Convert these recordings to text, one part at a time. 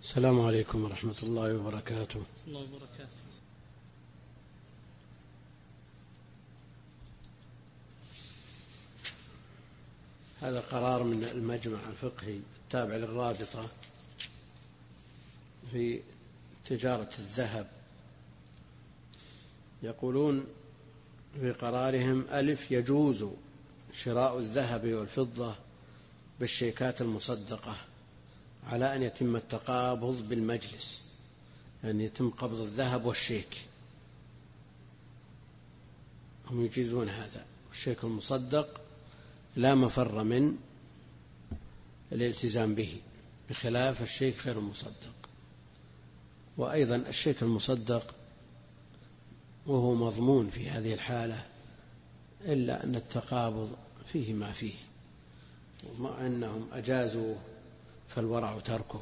السلام عليكم ورحمة الله وبركاته. الله وبركاته. هذا قرار من المجمع الفقهي التابع للرابطة في تجارة الذهب. يقولون في قرارهم: ألف، يجوز شراء الذهب والفضة بالشيكات المصدقة على أن يتم التقابض بالمجلس، يعني يتم قبض الذهب والشيك. هم يجيزون هذا. الشيك المصدق لا مفر من الالتزام به، بخلاف الشيك غير المصدق. وأيضا الشيك المصدق وهو مضمون في هذه الحالة، إلا أن التقابض فيه ما فيه، ومع أنهم أجازوا فالورع تركه.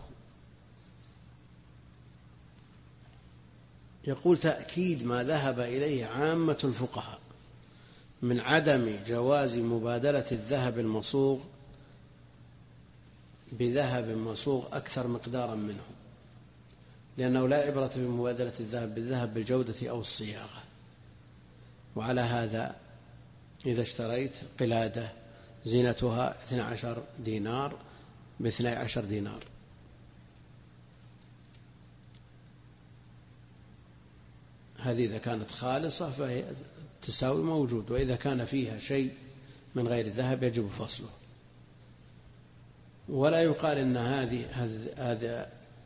يقول: تأكيد ما ذهب إليه عامة الفقهاء من عدم جواز مبادلة الذهب المصوغ بذهب مصوغ أكثر مقدارا منه، لأنه لا عبرة بمبادلة الذهب بالذهب بالجودة أو الصياغة. وعلى هذا إذا اشتريت قلادة زينتها 12 دينار ب12 دينار، هذه إذا كانت خالصة فهي تساوي موجود، وإذا كان فيها شيء من غير الذهب يجب فصله. ولا يقال إن هذا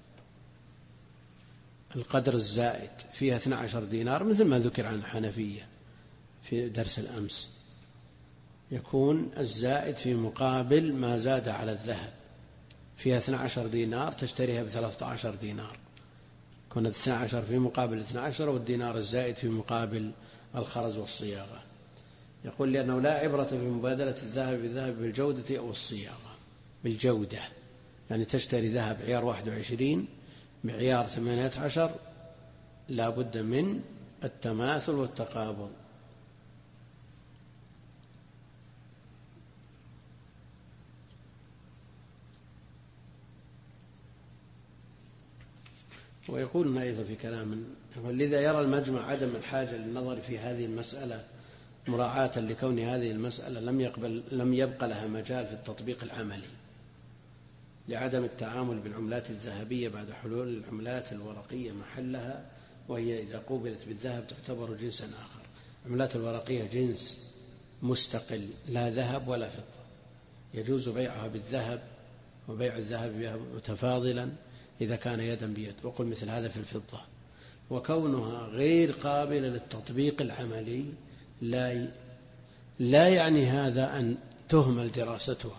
القدر الزائد فيها 12 دينار مثل ما ذكر عن الحنفية في درس الأمس، يكون الزائد في مقابل ما زاد على الذهب. فيها 12 دينار تشتريها ب13 دينار، كانت 12 في مقابل 12، والدينار الزائد في مقابل الخرز والصياغة. يقول: لأنه لا عبرة بمبادلة الذهب بالذهب بالجودة أو الصياغة. بالجودة يعني تشتري ذهب عيار 21 بعيار 18، لا بد من التماثل والتقابل. ويقولون أيضا في كلام: لذا يرى المجمع عدم الحاجة للنظر في هذه المسألة مراعاة لكون هذه المسألة لم يبق لها مجال في التطبيق العملي، لعدم التعامل بالعملات الذهبية بعد حلول العملات الورقية محلها، وهي إذا قوبلت بالذهب تعتبر جنسا آخر. العملات الورقية جنس مستقل، لا ذهب ولا فضة، يجوز بيعها بالذهب وبيع الذهب بها متفاضلا إذا كان يدا بيد. وقل مثل هذا في الفضة. وكونها غير قابلة للتطبيق العملي لا يعني هذا أن تهمل دراستها،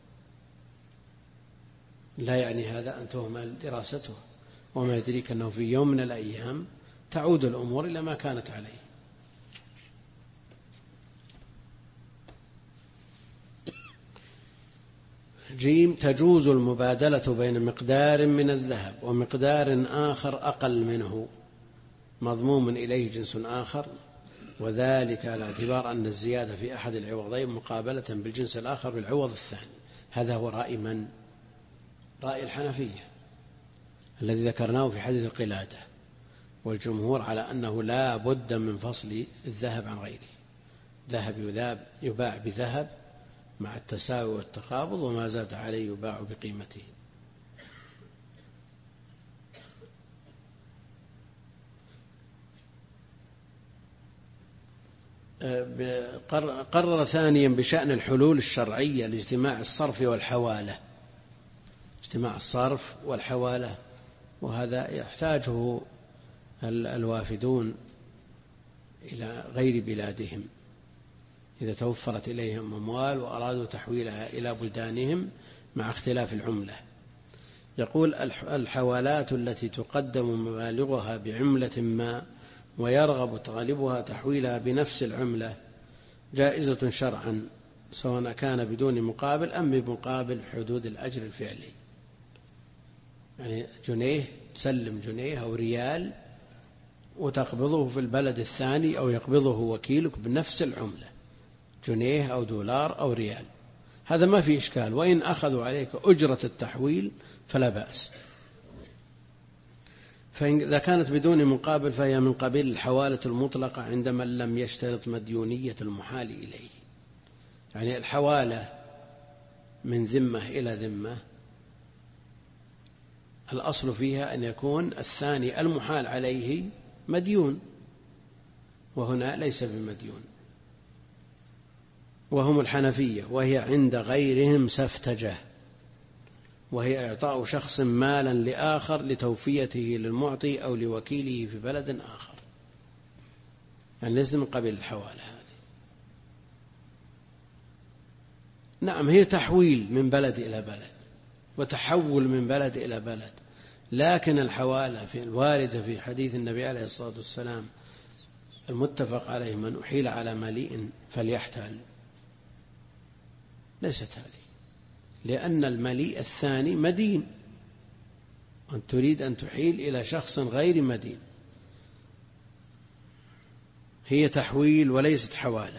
لا يعني هذا أن تهمل دراستها. وما يدريك أنه في يوم من الأيام تعود الأمور إلى ما كانت عليه. جيم: تجوز المبادلة بين مقدار من الذهب ومقدار آخر أقل منه مضموم إليه جنس آخر، وذلك على اعتبار أن الزيادة في أحد العوضين مقابلة بالجنس الآخر بالعوض الثاني. هذا هو رأي من؟ رأي الحنفية الذي ذكرناه في حديث القلادة، والجمهور على أنه لا بد من فصل الذهب عن غيره. ذهب يباع بذهب مع التساوي والتقابض، وما زاد عليه يباع بقيمته. قرر ثانيا بشأن الحلول الشرعية لاجتماع الصرف والحوالة. اجتماع الصرف والحوالة، وهذا يحتاجه الوافدون إلى غير بلادهم إذا توفرت إليهم أموال وأرادوا تحويلها إلى بلدانهم مع اختلاف العملة. يقول: الحوالات التي تقدم مبالغها بعملة ما ويرغب طالبها تحويلها بنفس العملة جائزة شرعا، سواء كان بدون مقابل أم بمقابل حدود الأجر الفعلي. يعني جنيه تسلم جنيه أو ريال وتقبضه في البلد الثاني، أو يقبضه وكيلك بنفس العملة، جنيه أو دولار أو ريال، هذا ما في إشكال. وإن أخذوا عليك أجرة التحويل فلا بأس. فإذا كانت بدون مقابل فهي من قبيل الحوالة المطلقة عند من لم يشترط مديونية المحال إليه. يعني الحوالة من ذمة إلى ذمة الأصل فيها أن يكون الثاني المحال عليه مديون، وهنا ليس بمديون، وهم الحنفية، وهي عند غيرهم سفتجة، وهي إعطاء شخص مالا لآخر لتوفيته للمعطي أو لوكيله في بلد آخر، يعني ليس من قبيل الحوالة هذه. نعم هي تحويل من بلد إلى بلد وتحول من بلد إلى بلد، لكن الحوالة في الواردة في حديث النبي عليه الصلاة والسلام المتفق عليه من أحيل على مليء فليحتال ليست هذه، لأن المليء الثاني مدين، أن تريد أن تحيل إلى شخص غير مدين، هي تحويل وليست حوالة.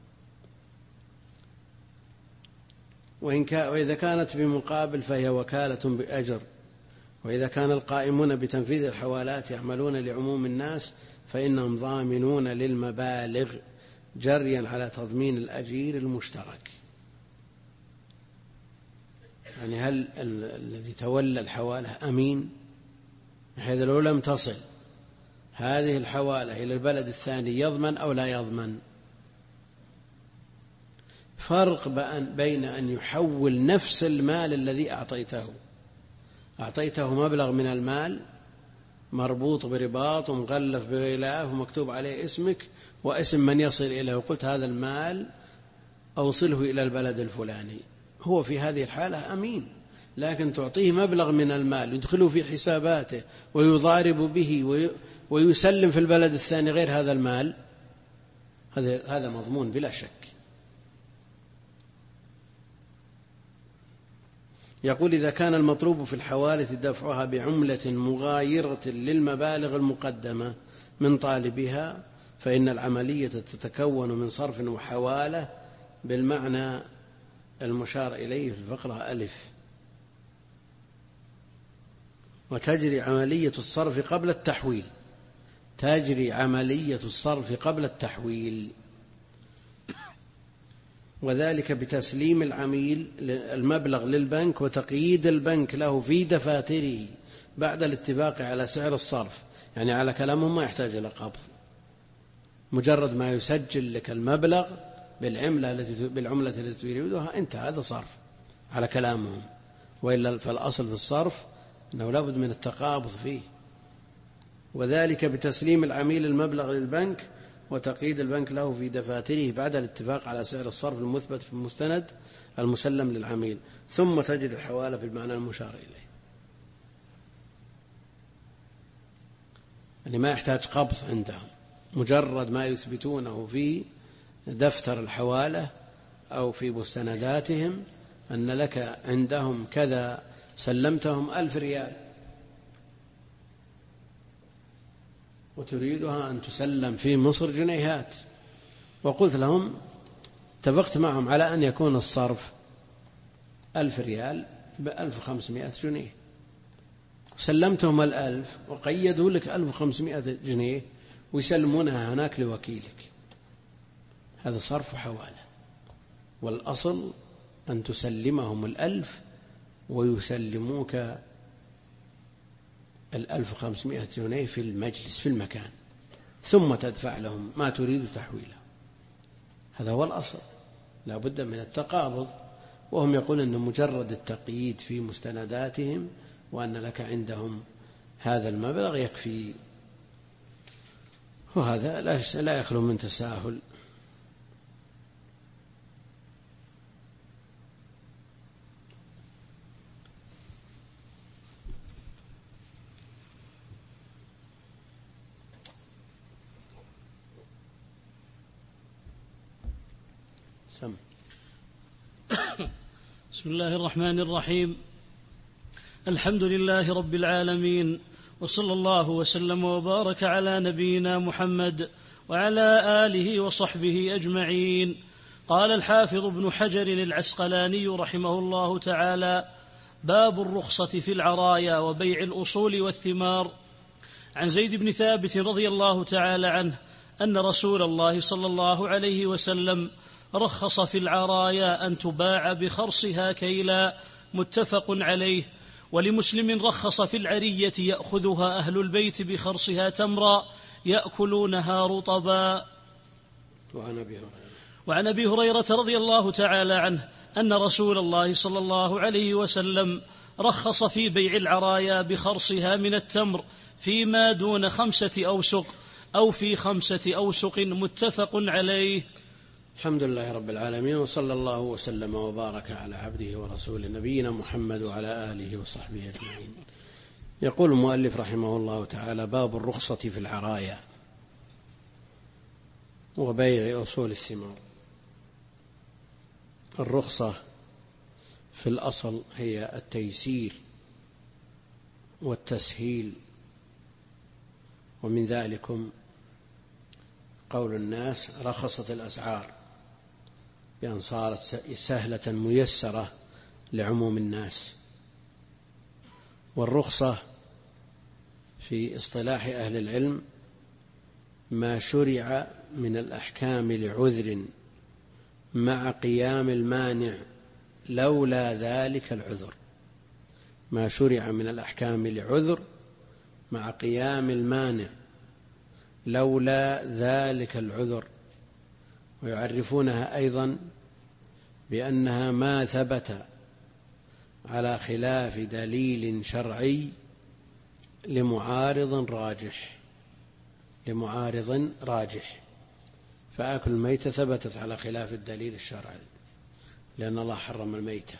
وإذا كانت بمقابل فهي وكالة بأجر، وإذا كان القائمون بتنفيذ الحوالات يعملون لعموم الناس فإنهم ضامنون للمبالغ جريا على تضمين الأجير المشترك. يعني هل الذي تولى الحوالة أمين، بحيث لو لم تصل هذه الحوالة إلى البلد الثاني يضمن أو لا يضمن؟ فرق بين أن يحول نفس المال الذي أعطيته مبلغ من المال مربوط برباط ومغلف بغلاف ومكتوب عليه اسمك واسم من يصل إليه، وقلت هذا المال أوصله إلى البلد الفلاني، هو في هذه الحالة أمين، لكن تعطيه مبلغ من المال يدخله في حساباته ويضارب به ويسلم في البلد الثاني غير هذا المال، هذا مضمون بلا شك. يقول إذا كان المطلوب في الحوالة دفعها بعملة مغايرة للمبالغ المقدمة من طالبها فإن العملية تتكون من صرف وحوالة بالمعنى المشار إليه في الفقرة ألف، وتجري عملية الصرف قبل التحويل، وذلك بتسليم العميل المبلغ للبنك وتقييد البنك له في دفاتره بعد الاتفاق على سعر الصرف. يعني على كلامهم ما يحتاج إلى قبض، مجرد ما يسجل لك المبلغ بالعملة التي تريدها انت هذا صرف على كلامهم، وإلا فالأصل في الصرف أنه لا بد من التقابض فيه. وذلك بتسليم العميل المبلغ للبنك وتقييد البنك له في دفاتره بعد الاتفاق على سعر الصرف المثبت في المستند المسلم للعميل، ثم تجد الحوالة بالمعنى المشار إليه. يعني ما يحتاج قبض عندهم، مجرد ما يثبتونه في دفتر الحوالة أو في مستنداتهم أن لك عندهم كذا سلمتهم 1000 ريال وتريدها أن تسلم في مصر جنيهات، وقلت لهم اتفقت معهم على أن يكون الصرف 1000 ريال ب1500 جنيه، سلمتهم 1000 وقيدوا لك 1500 جنيه ويسلمونها هناك لوكيلك، هذا صرف وحوالة، والأصل أن تسلمهم 1000 ويسلموك 1500 جنيه في المجلس في المكان، ثم تدفع لهم ما تريد تحويله. هذا هو الأصل، لا بد من التقابض. وهم يقولون أن مجرد التقييد في مستنداتهم وأن لك عندهم هذا المبلغ يكفي، وهذا لا يخلو من تساهل. بسم الله الرحمن الرحيم. الحمد لله رب العالمين، وصلى الله وسلم وبارك على نبينا محمد وعلى آله وصحبه أجمعين. قال الحافظ ابن حجر العسقلاني رحمه الله تعالى: باب الرخصة في العرايا وبيع الأصول والثمار. عن زيد بن ثابت رضي الله تعالى عنه أن رسول الله صلى الله عليه وسلم رخص في العرايا أن تباع بخرصها كيلا، متفق عليه. ولمسلم رخص في العرية يأخذها أهل البيت بخرصها تمرا يأكلونها رطبا. وعن أبي هريرة رضي الله تعالى عنه أن رسول الله صلى الله عليه وسلم رخص في بيع العرايا بخرصها من التمر فيما دون 5 أوسق أو في 5 أوسق، متفق عليه. الحمد لله رب العالمين، وصلى الله وسلم وبارك على عبده ورسوله نبينا محمد وعلى آله وصحبه أجمعين. يقول المؤلف رحمه الله تعالى: باب الرخصة في العرايا وبيع أصول الثمار. الرخصة في الأصل هي التيسير والتسهيل، ومن ذلكم قول الناس رخصت الأسعار، بأن صارت سهلة ميسرة لعموم الناس. والرخصة في اصطلاح أهل العلم ما شرع من الأحكام لعذر مع قيام المانع لولا ذلك العذر. ما شرع من الأحكام لعذر مع قيام المانع لولا ذلك العذر. ويعرفونها أيضا بأنها ما ثبت على خلاف دليل شرعي لمعارض راجح. فآكل الميتة ثبتت على خلاف الدليل الشرعي لأن الله حرم الميتة،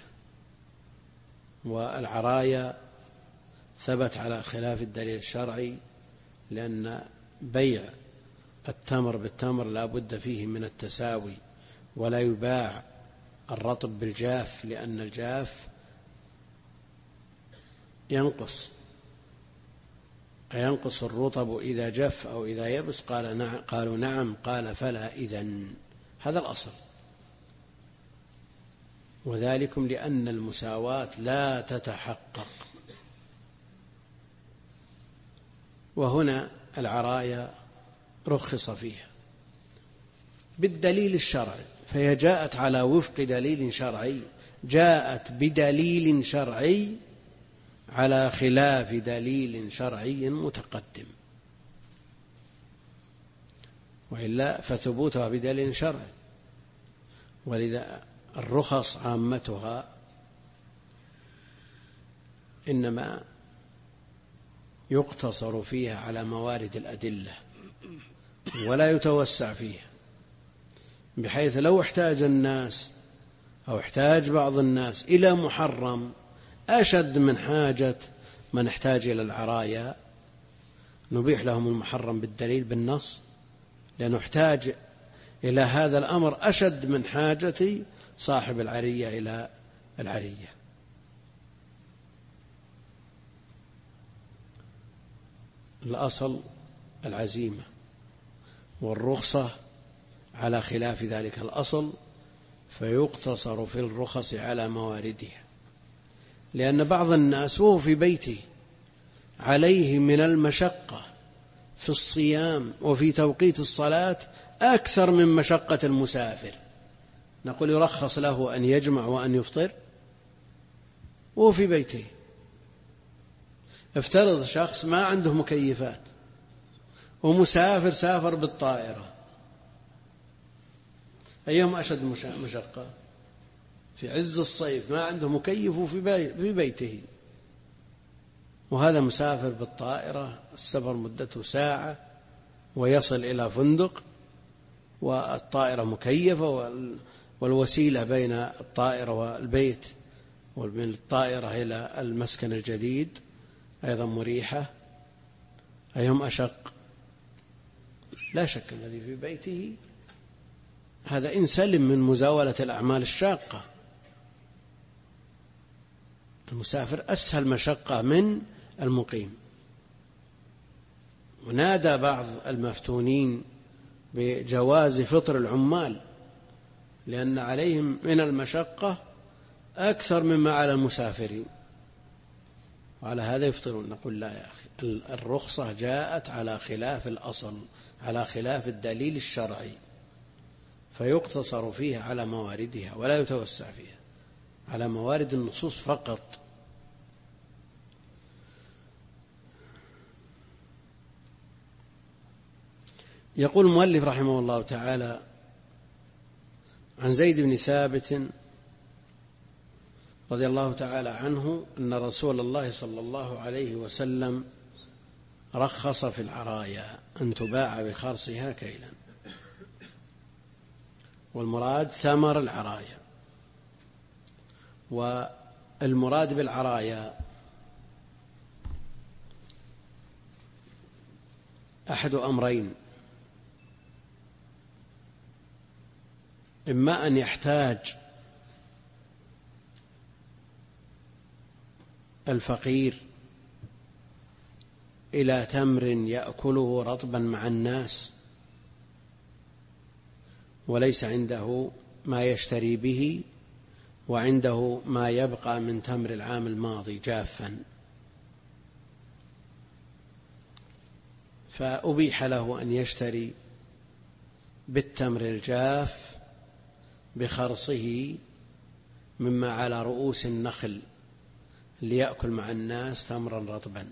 والعرايا ثبت على خلاف الدليل الشرعي لأن بيع التمر بالتمر لا بد فيه من التساوي، ولا يباع الرطب بالجاف لأن الجاف ينقص الرطب إذا جف أو إذا يبس. قالوا نعم. قال فلا إذن. هذا الأصل، وذلكم لأن المساواة لا تتحقق. وهنا العرايا رخص فيها بالدليل الشرعي، فهي جاءت على وفق دليل شرعي، جاءت بدليل شرعي على خلاف دليل شرعي متقدم، وإلا فثبوتها بدليل شرعي. ولذا الرخص عامتها إنما يقتصر فيها على موارد الأدلة ولا يتوسع فيها، بحيث لو احتاج الناس أو احتاج بعض الناس إلى محرم أشد من حاجة من احتاج إلى العرايا نبيح لهم المحرم بالدليل بالنص، لأنه احتاج إلى هذا الأمر أشد من حاجة صاحب العرية إلى العرية. الأصل العزيمة، والرخصة على خلاف ذلك الأصل، فيقتصر في الرخص على مواردها. لأن بعض الناس وهو في بيته عليه من المشقة في الصيام وفي توقيت الصلاة أكثر من مشقة المسافر، نقول يرخص له أن يجمع وأن يفطر وهو في بيته. افترض شخص ما عنده مكيفات ومسافر سافر بالطائرة، أيهم أشد مشقة؟ في عز الصيف ما عنده مكيف في بيته، وهذا مسافر بالطائرة، السفر مدته ساعة ويصل إلى فندق، والطائرة مكيفة، والوسيلة بين الطائرة والبيت ومن الطائرة إلى المسكن الجديد أيضا مريحة. أيهم أشق؟ لا شك الذي في بيته هذا إن سلم من مزاولة الأعمال الشاقة. المسافر أسهل مشقة من المقيم. ونادى بعض المفتونين بجواز فطر العمال لأن عليهم من المشقة أكثر مما على المسافرين، وعلى هذا يفطرون. نقول لا يا أخي، الرخصة جاءت على خلاف الأصل، على خلاف الدليل الشرعي، فيقتصر فيها على مواردها ولا يتوسع فيها، على موارد النصوص فقط. يقول المؤلف رحمه الله تعالى عن زيد بن ثابت رضي الله تعالى عنه أن رسول الله صلى الله عليه وسلم رخص في العرايا أن تباع بخرصها كيلا، والمراد ثمر العرايا. والمراد بالعرايا أحد أمرين: إما أن يحتاج الفقير إلى تمر يأكله رطبا مع الناس وليس عنده ما يشتري به، وعنده ما يبقى من تمر العام الماضي جافا، فأبيح له أن يشتري بالتمر الجاف بخرصه مما على رؤوس النخل ليأكل مع الناس تمرا رطبا.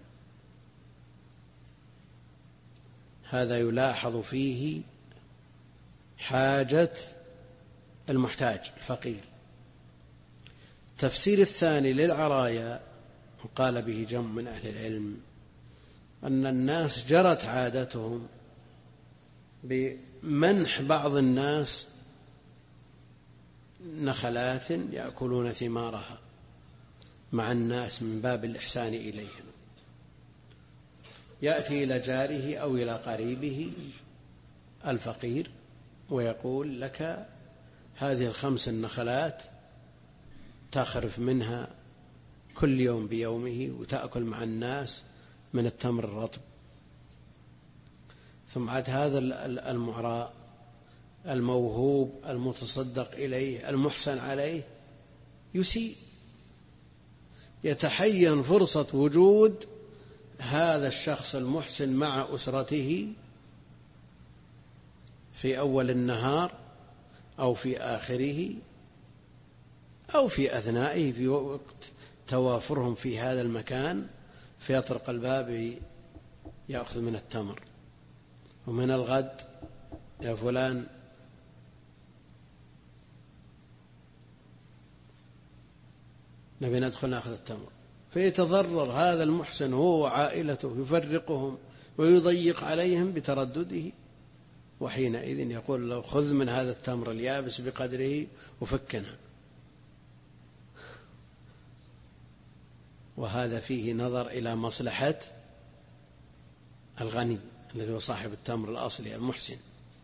هذا يلاحظ فيه حاجة المحتاج الفقير. التفسير الثاني للعرايا وقال به جمع من أهل العلم أن الناس جرت عادتهم بمنح بعض الناس نخلات يأكلون ثمارها مع الناس من باب الإحسان إليهم. يأتي إلى جاره أو إلى قريبه الفقير ويقول لك هذه 5 النخلات تخرف منها كل يوم بيومه وتأكل مع الناس من التمر الرطب. ثم عاد هذا المعراء الموهوب المتصدق إليه المحسن عليه يسيء، يتحين فرصة وجود هذا الشخص المحسن مع أسرته في أول النهار أو في آخره أو في أثنائه في وقت توافرهم في هذا المكان، فيطرق الباب يأخذ من التمر. ومن الغد يا فلان نبي ندخل نأخذ التمر، فيتضرر هذا المحسن هو وعائلته، يفرقهم ويضيق عليهم بتردده، وحينئذ يقول له خذ من هذا التمر اليابس بقدره وفكنا. وهذا فيه نظر إلى مصلحة الغني الذي هو صاحب التمر الأصلي المحسن.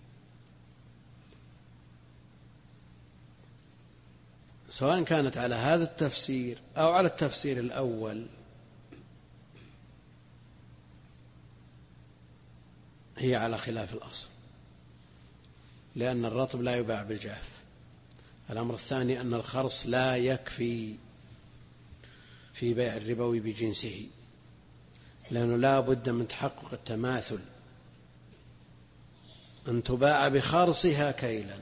سواء كانت على هذا التفسير أو على التفسير الأول، هي على خلاف الأصل، لأن الرطب لا يباع بالجاف. الأمر الثاني أن الخرص لا يكفي في بيع الربوي بجنسه، لأنه لا بد من تحقق التماثل، أن تباع بخرصها كيلا.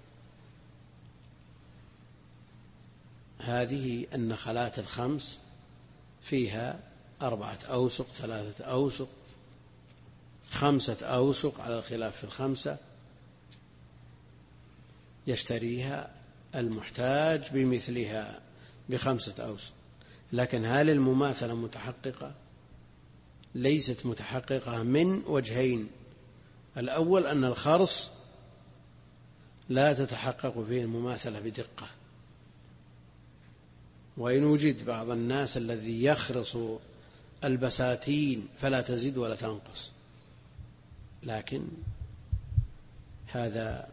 هذه النخلات 5 فيها 4 أوسق 3 أوسق 5 أوسق على الخلاف في 5، يشتريها المحتاج بمثلها ب5 أوسق. لكن هل المماثلة متحققة؟ ليست متحققة من وجهين: الأول أن الخرص لا تتحقق فيه المماثلة بدقة، وإن وجد بعض الناس الذي يخرص البساتين فلا تزيد ولا تنقص، لكن هذا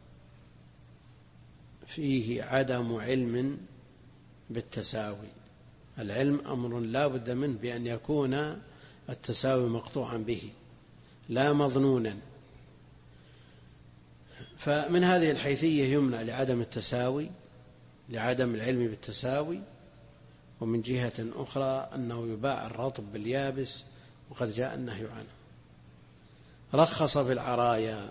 فيه عدم علم بالتساوي. العلم أمر لا بد منه بأن يكون التساوي مقطوعا به لا مظنونا. فمن هذه الحيثية يمنع لعدم التساوي، لعدم العلم بالتساوي، ومن جهة أخرى أنه يباع الرطب باليابس وقد جاء النهي عنه. رخص في العرايا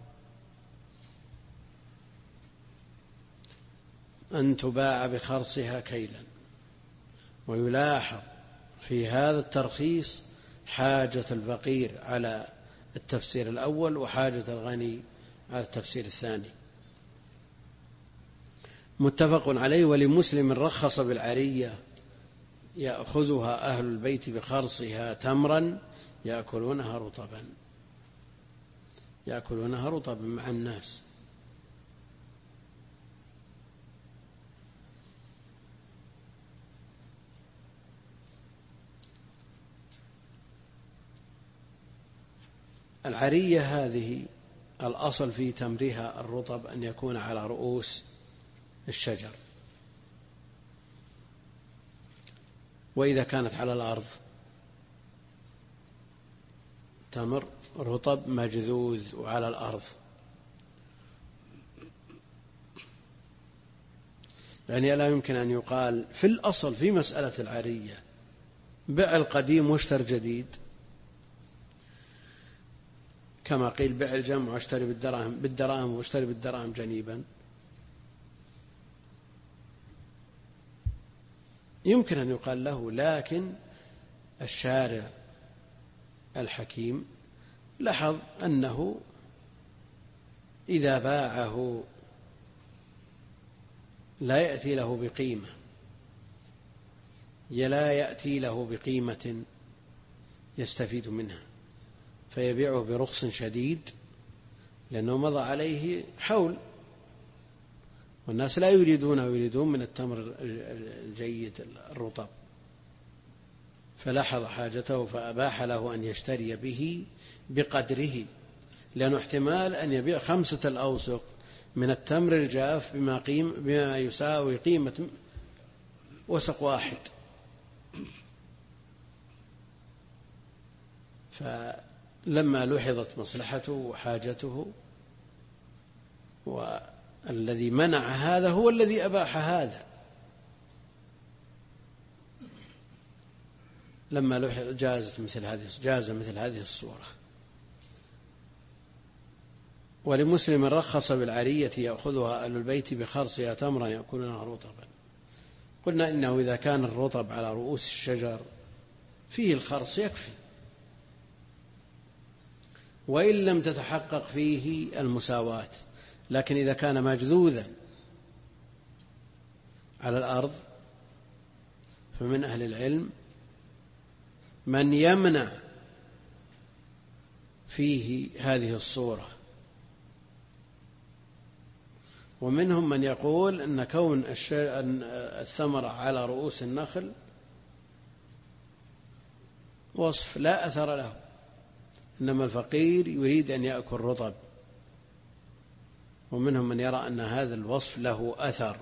أن تباع بخرصها كيلا، ويلاحظ في هذا الترخيص حاجة الفقير على التفسير الأول وحاجة الغني على التفسير الثاني. متفق عليه. ولمسلم رخص بالعرية يأخذها أهل البيت بخرصها تمرا يأكلونها رطبا مع الناس. العرية هذه الأصل في تمرها الرطب أن يكون على رؤوس الشجر، وإذا كانت على الأرض تمر رطب مجذوذ وعلى الأرض. يعني لا يمكن أن يقال في الأصل في مسألة العرية بيع القديم واشتر جديد، كما قيل بيع الجمع واشتري بالدراهم واشتري بالدراهم جنيبا. يمكن أن يقال له، لكن الشارع الحكيم لاحظ أنه إذا باعه لا يأتي له بقيمة يستفيد منها، فيبيعه برخص شديد، لأنه مضى عليه حول والناس لا يريدون من التمر الجيد الرطب، فلاحظ حاجته فأباح له أن يشتري به بقدره، لأنه احتمال أن يبيع 5 الأوسق من التمر الجاف بما يساوي قيمة وسق واحد. فلما لحظت مصلحته وحاجته، والذي منع هذا هو الذي أباح هذا، لما جاز مثل هذه الصورة. ولمسلم رخص بالعرية يأخذها أهل البيت بخرصها تمرا يأكلونها رطبا. قلنا إنه إذا كان الرطب على رؤوس الشجر فيه الخرص يكفي، وإن لم تتحقق فيه المساواة. لكن إذا كان مجذوذا على الأرض فمن أهل العلم من يمنع فيه هذه الصورة، ومنهم من يقول أن كون الثمرة على رؤوس النخل وصف لا أثر له، إنما الفقير يريد أن يأكل رطب. ومنهم من يرى أن هذا الوصف له أثر،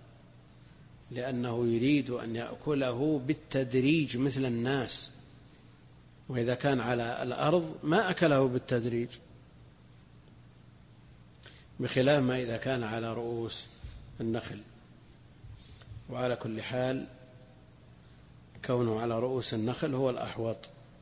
لأنه يريد أن يأكله بالتدريج مثل الناس، وإذا كان على الأرض ما أكله بالتدريج، بخلاف ما إذا كان على رؤوس النخل. وعلى كل حال كونه على رؤوس النخل هو الأحوط.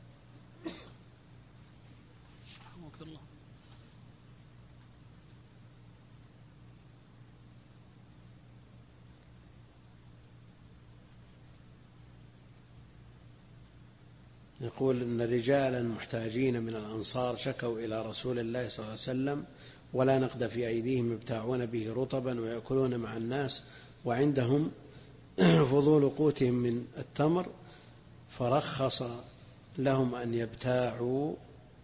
يقول إن رجالا محتاجين من الأنصار شكوا إلى رسول الله صلى الله عليه وسلم ولا نقد في أيديهم يبتاعون به رطبا ويأكلون مع الناس وعندهم فضول قوتهم من التمر، فرخص لهم أن يبتاعوا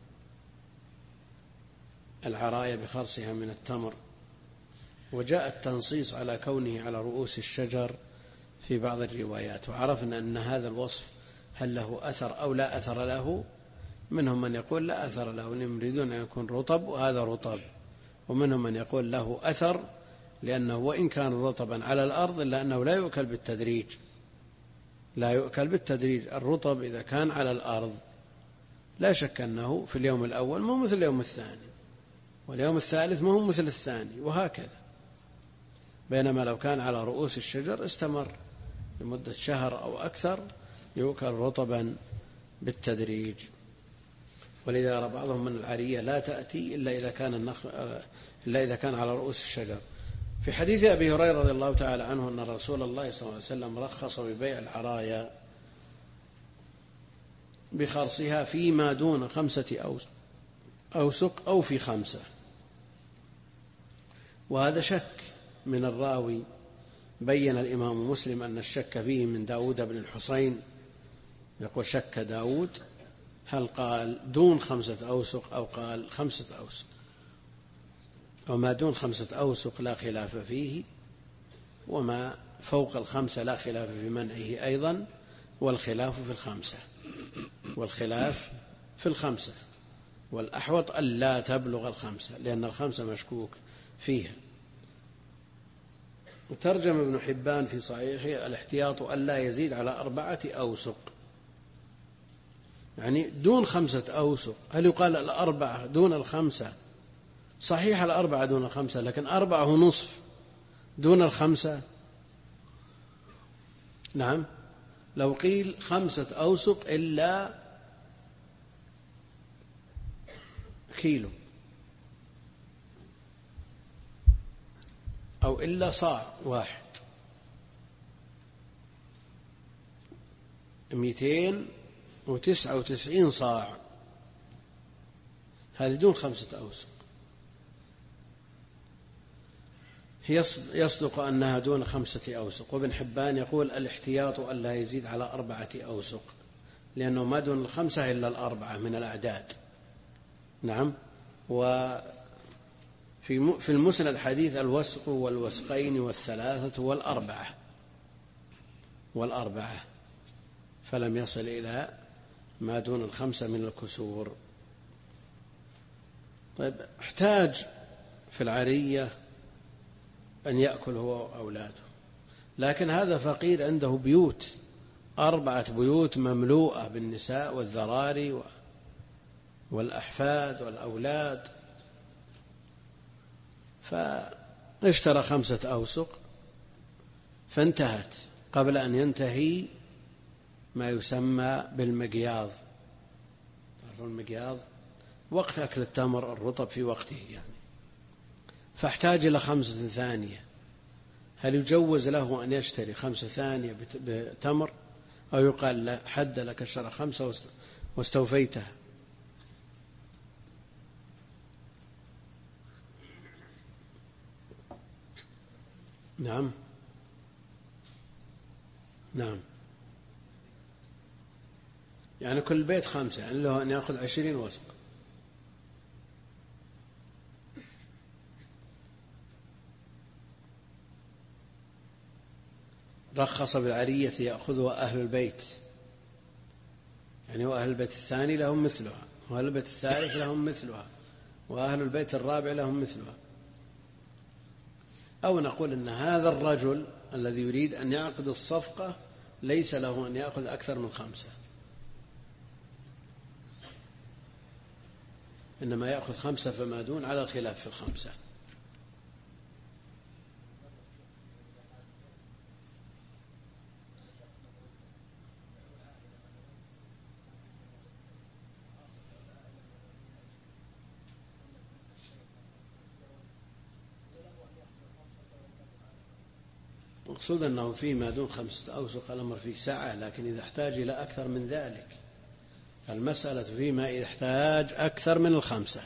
العرايا بخرصها من التمر. وجاء التنصيص على كونه على رؤوس الشجر في بعض الروايات. وعرفنا أن هذا الوصف هل له أثر أو لا أثر له. منهم من يقول لا أثر له، يريدون أن يكون رطب وهذا رطب. ومنهم من يقول له أثر، لأنه وإن كان رطبا على الأرض إلا أنه لا يؤكل بالتدريج. الرطب إذا كان على الأرض لا شك أنه في اليوم الأول مو مثل اليوم الثاني، واليوم الثالث مو مثل الثاني، وهكذا. بينما لو كان على رؤوس الشجر استمر لمدة شهر أو أكثر يؤكل رطبا بالتدريج. ولذا يرى بعضهم من العرية لا تأتي إلا إذا كان على رؤوس الشجر. في حديث أبي هريرة رضي الله تعالى عنه أن رسول الله صلى الله عليه وسلم رخص ببيع العرايا بخرصها فيما دون 5 أوسق أو في 5. وهذا شك من الراوي، بين الإمام مسلم أن الشك فيه من داود بن الحصين، يقول شك داود هل قال دون 5 أوسق أو قال 5 أوسق. وما دون 5 أوسق لا خلاف فيه، وما فوق 5 لا خلاف في منعه أيضا، والخلاف في 5 والأحوط ألا تبلغ 5 لأن 5 مشكوك فيها. وترجم ابن حبان في صحيحه الاحتياط ألا يزيد على 4 أوسق، يعني دون 5 أوسق. هل يقال 4 دون 5؟ صحيح 4 دون 5، لكن 4.5 دون 5. نعم، لو قيل 5 أوسق إلا كيلو أو إلا صاع واحد، 299 صاع، هذه دون 5 أوسق. يصدق أنها دون 5 أوسق. وابن حبان يقول الاحتياط ألا يزيد على 4 أوسق، لأنه ما دون 5 إلا 4 من الأعداد. نعم. وفي المسند حديث الوسق والوسقين وال3 وال4، فلم يصل إلى ما دون 5 من الكسور. طيب، احتاج في العرية أن يأكل هو وأولاده، لكن هذا فقير عنده بيوت، 4 بيوت مملوءة بالنساء والذراري والأحفاد والأولاد، فاشترى 5 أوسق فانتهت قبل أن ينتهي ما يسمى بالمقياض. تعرفون المقياض؟ وقت أكل التمر الرطب في وقته يعني، فاحتاج إلى 5 ثانية. هل يجوز له أن يشتري 5 ثانية بتمر، أو يقال حد لك الشرع 5 واستوفيتها؟ نعم. يعني كل بيت 5، يعني له أن يأخذ 20 وسق. رخص بالعرية يأخذها أهل البيت، يعني وأهل البيت الثاني لهم مثلها، وأهل البيت الثالث لهم مثلها، وأهل البيت الرابع لهم مثلها. أو نقول أن هذا الرجل الذي يريد أن يعقد الصفقة ليس له أن يأخذ أكثر من 5، إنما يأخذ 5 فما دون، على الخلاف في 5. مقصود أنه فيما دون 5 أوسق الأمر فيه سعة، لكن إذا احتاج إلى أكثر من ذلك، المسألة فيما إذا احتاج أكثر من 5.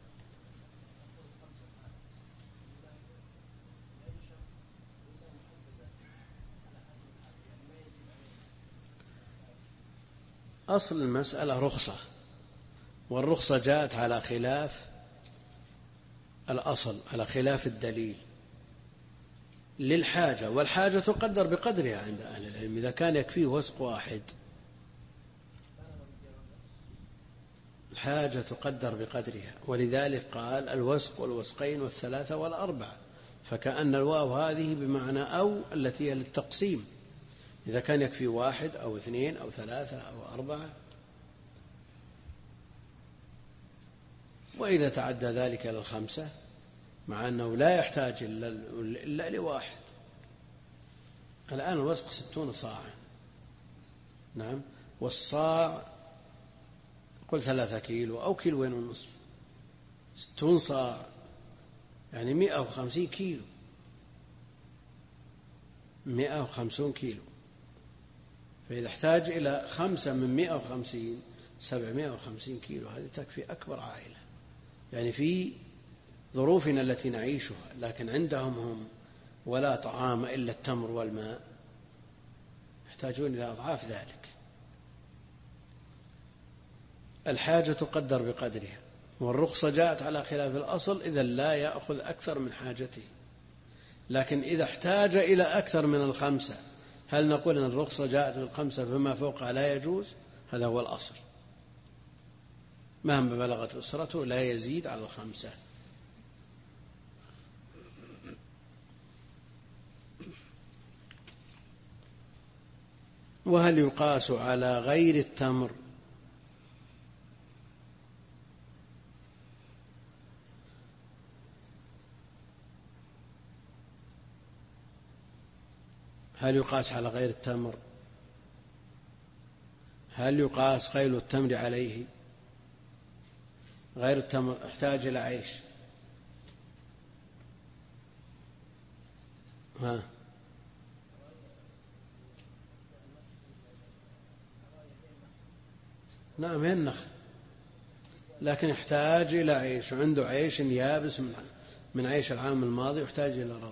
أصل المسألة رخصة، والرخصة جاءت على خلاف الأصل، على خلاف الدليل، للحاجة، والحاجة تقدر بقدرها عند أهل العلم. إذا كان يكفيه وسق واحد، الحاجة تقدر بقدرها، ولذلك قال الوسق والوسقين وال3 وال4، فكأن الواو هذه بمعنى أو التي هي للتقسيم، إذا كان يكفي 1 أو 2 أو 3 أو 4، وإذا تعدى ذلك إلى 5 مع أنه لا يحتاج إلا ل1، الآن الوسق 60 صاعا. نعم. والصاع قل 3 كيلو أو 1.5 كيلو. 60 صاع يعني 150 كيلو، 150 كيلو. فإذا احتاج إلى 5 من 150 750 كيلو، هذه تكفي أكبر عائلة. يعني في ظروفنا التي نعيشها، لكن عندهم هم ولا طعام إلا التمر والماء، يحتاجون إلى أضعاف ذلك. الحاجة تقدر بقدرها، والرخصة جاءت على خلاف الأصل، إذا لا يأخذ أكثر من حاجته. لكن إذا احتاج إلى أكثر من 5، هل نقول أن الرخصة جاءت بال5 فما فوقها لا يجوز؟ هذا هو الأصل، مهما بلغت أسرته لا يزيد على 5. وهل يقاس على غير التمر؟ هل يقاس على غير التمر؟ هل يقاس غير التمر عليه؟ غير التمر احتاج إلى عيش. نعم هي النخل، لكن يحتاج إلى عيش، وعنده عيش يابس من عيش العام الماضي، يحتاج إلى رطب.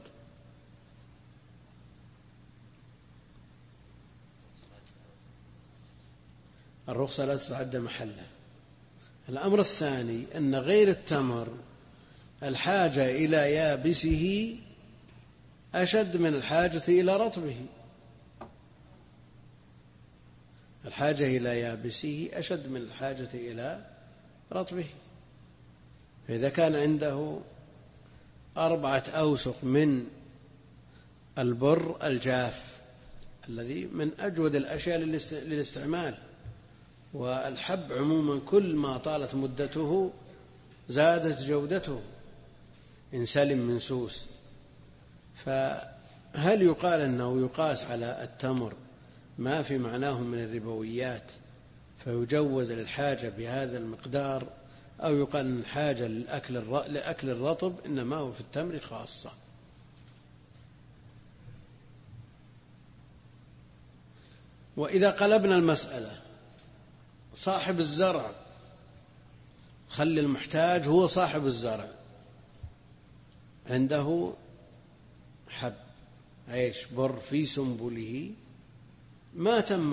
الرخصة لا تتعدى محله. الأمر الثاني أن غير التمر الحاجة إلى يابسه أشد من الحاجة إلى رطبه. الحاجة إلى يابسه أشد من الحاجة إلى رطبه. فإذا كان عنده 4 أوسق من البر الجاف الذي من أجود الأشياء للاستعمال، والحب عموما كل ما طالت مدته زادت جودته إن سلم من سوس، فهل يقال أنه يقاس على التمر ما في معناه من الربويات فيجوز للحاجة بهذا المقدار، أو يقال أن الحاجة لأكل الرطب إنما هو في التمر خاصة؟ وإذا قلبنا المسألة، صاحب الزرع خلي المحتاج هو صاحب الزرع، عنده حب عيش بر في سنبله ما تم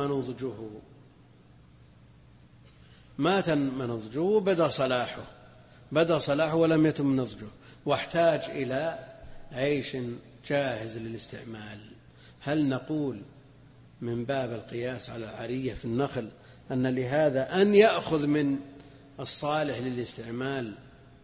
نضجه بدا صلاحه ولم يتم نضجه، واحتاج إلى عيش جاهز للاستعمال، هل نقول من باب القياس على العرية في النخل أن لهذا أن يأخذ من الصالح للاستعمال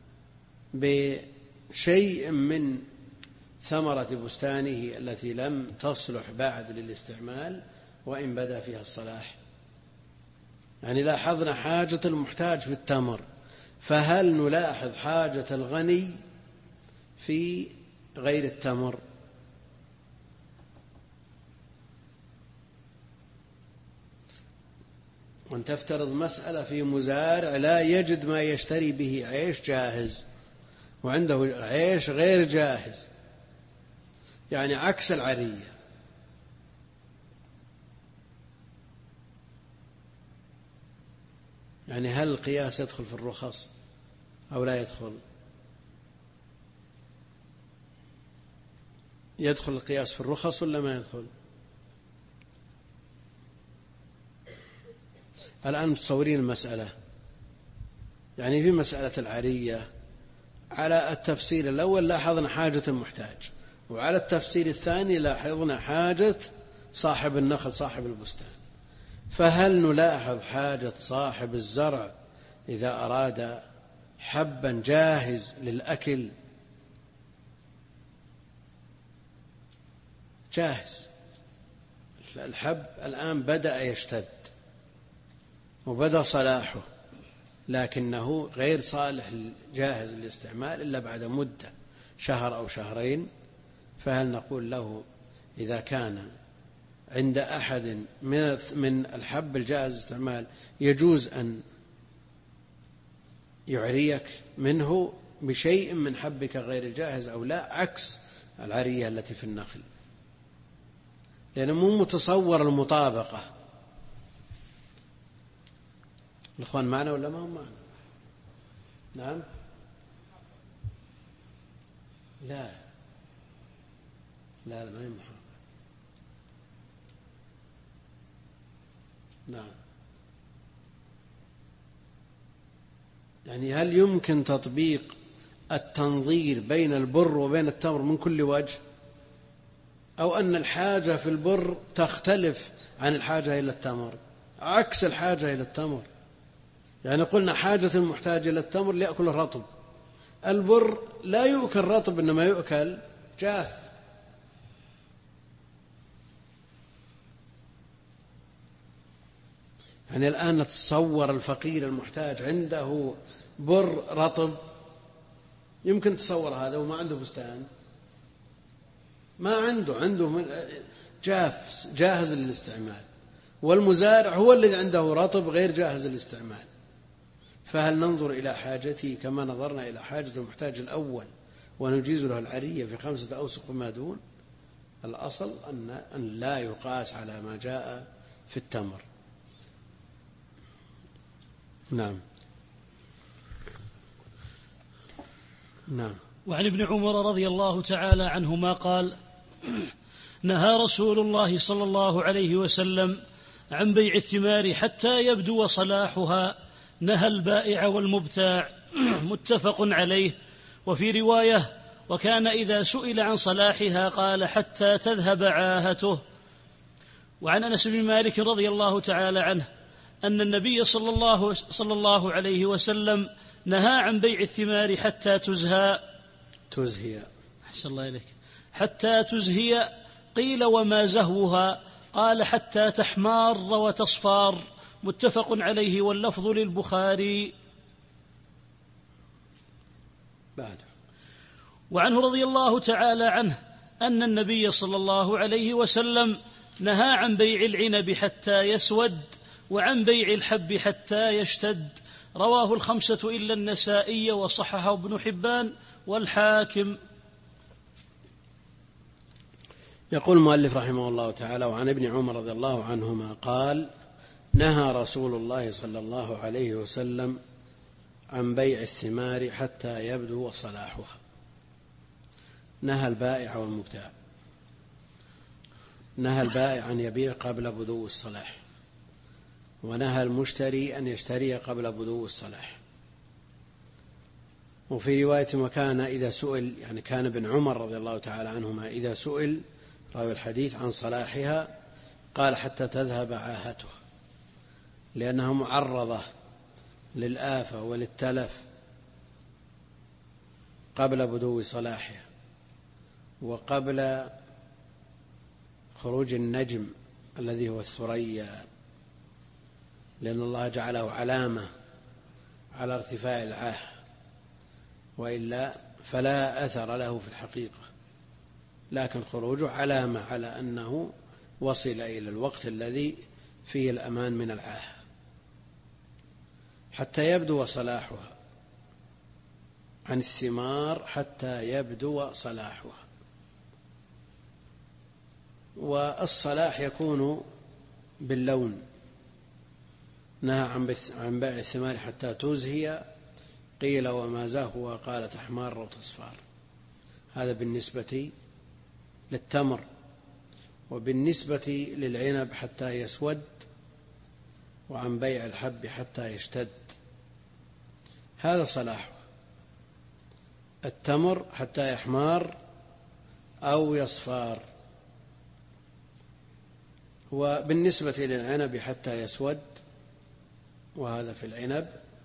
بشيء من ثمرة بستانه التي لم تصلح بعد للاستعمال وإن بدا فيها الصلاح؟ يعني لاحظنا حاجة المحتاج في التمر، فهل نلاحظ حاجة الغني في غير التمر؟ وأن تفترض مسألة في مزارع لا يجد ما يشتري به عيش جاهز وعنده عيش غير جاهز، يعني عكس العرية، يعني هل القياس يدخل في الرخص أو لا يدخل؟ يدخل القياس في الرخص ولا ما يدخل؟ الآن تصورين المسألة، يعني في مسألة العرية على التفسير الأول لاحظنا حاجة المحتاج، وعلى التفسير الثاني لاحظنا حاجة صاحب النخل صاحب البستان، فهل نلاحظ حاجة صاحب الزرع إذا أراد حبا جاهز للأكل جاهز؟ الحب الآن بدأ يشتد وبدأ صلاحه، لكنه غير صالح جاهز للاستعمال إلا بعد مدة 1 أو 2 شهر، فهل نقول له إذا كان عند أحد من الحب الجائز استعمال يجوز أن يعريك منه بشيء من حبك غير الجاهز أو لا، عكس العرية التي في النخل، لأنه مو متصور المطابقة. الإخوان معنا ولا ما هم معنا؟ نعم. لا لا ما هي محرمة. نعم. يعني هل يمكن تطبيق التنظير بين البر وبين التمر من كل وجه، أو أن الحاجة في البر تختلف عن الحاجة إلى التمر، عكس الحاجة إلى التمر؟ يعني قلنا حاجة المحتاج إلى التمر ليأكل الرطب، البر لا يؤكل رطب إنما يؤكل جاف. يعني الآن نتصور الفقير المحتاج عنده بر رطب، يمكن تصور هذا وما عنده بستان، ما عنده جاف جاهز للاستعمال، والمزارع هو الذي عنده رطب غير جاهز للاستعمال. فهل ننظر إلى حاجته كما نظرنا إلى حاجة المحتاج الأول ونجيز له العرية في 5 أوسق ما دون؟ الأصل أن لا يقاس على ما جاء في التمر. نعم. نعم. وعن ابن عمر رضي الله تعالى عنهما قال: نهى رسول الله صلى الله عليه وسلم عن بيع الثمار حتى يبدو صلاحها، نهى البائع والمبتاع. متفق عليه. وفي رواية: وكان إذا سئل عن صلاحها قال: حتى تذهب عاهته. وعن أنس بن مالك رضي الله تعالى عنه أن النبي صلى الله عليه وسلم نهى عن بيع الثمار حتى تزهى. أحسن الله إليك. حتى تزهي. قيل: وما زهوها؟ قال: حتى تحمار وتصفار. متفق عليه، واللفظ للبخاري. بعد. وعنه رضي الله تعالى عنه أن النبي صلى الله عليه وسلم نهى عن بيع العنب حتى يسود، وعن بيع الحب حتى يشتد. رواه 5 إلا النسائي، وصححه ابن حبان والحاكم. يقول المؤلف رحمه الله تعالى: وعن ابن عمر رضي الله عنهما قال: نهى رسول الله صلى الله عليه وسلم عن بيع الثمار حتى يبدو صلاحها. نهى البائع والمبتاع. نهى البائع أن يبيع قبل بدو الصلاح، ونهى المشتري أن يشتري قبل بدو الصلاح. وفي رواية: وكان إذا سئل، يعني كان ابن عمر رضي الله تعالى عنهما إذا سئل راوي الحديث عن صلاحها قال: حتى تذهب عاهته، لأنها معرضة للآفة وللتلف قبل بدو صلاحها وقبل خروج النجم الذي هو الثريا، لأن الله جعله علامة على ارتفاع العاه، وإلا فلا أثر له في الحقيقة، لكن خروجه علامة على أنه وصل إلى الوقت الذي فيه الأمان من العاه. حتى يبدو صلاحها، عن الثمار حتى يبدو صلاحها. والصلاح يكون باللون. نهى عن بيع الثمار حتى تزهي. قيل: وما زهو؟ قال: تحمار وتصفار. هذا بالنسبة للتمر. وبالنسبة للعنب حتى يسود، وعن بيع الحب حتى يشتد. هذا صلاحه. التمر حتى يحمار أو يصفار. وبالنسبة للعنب حتى يسود، وهذا في العنب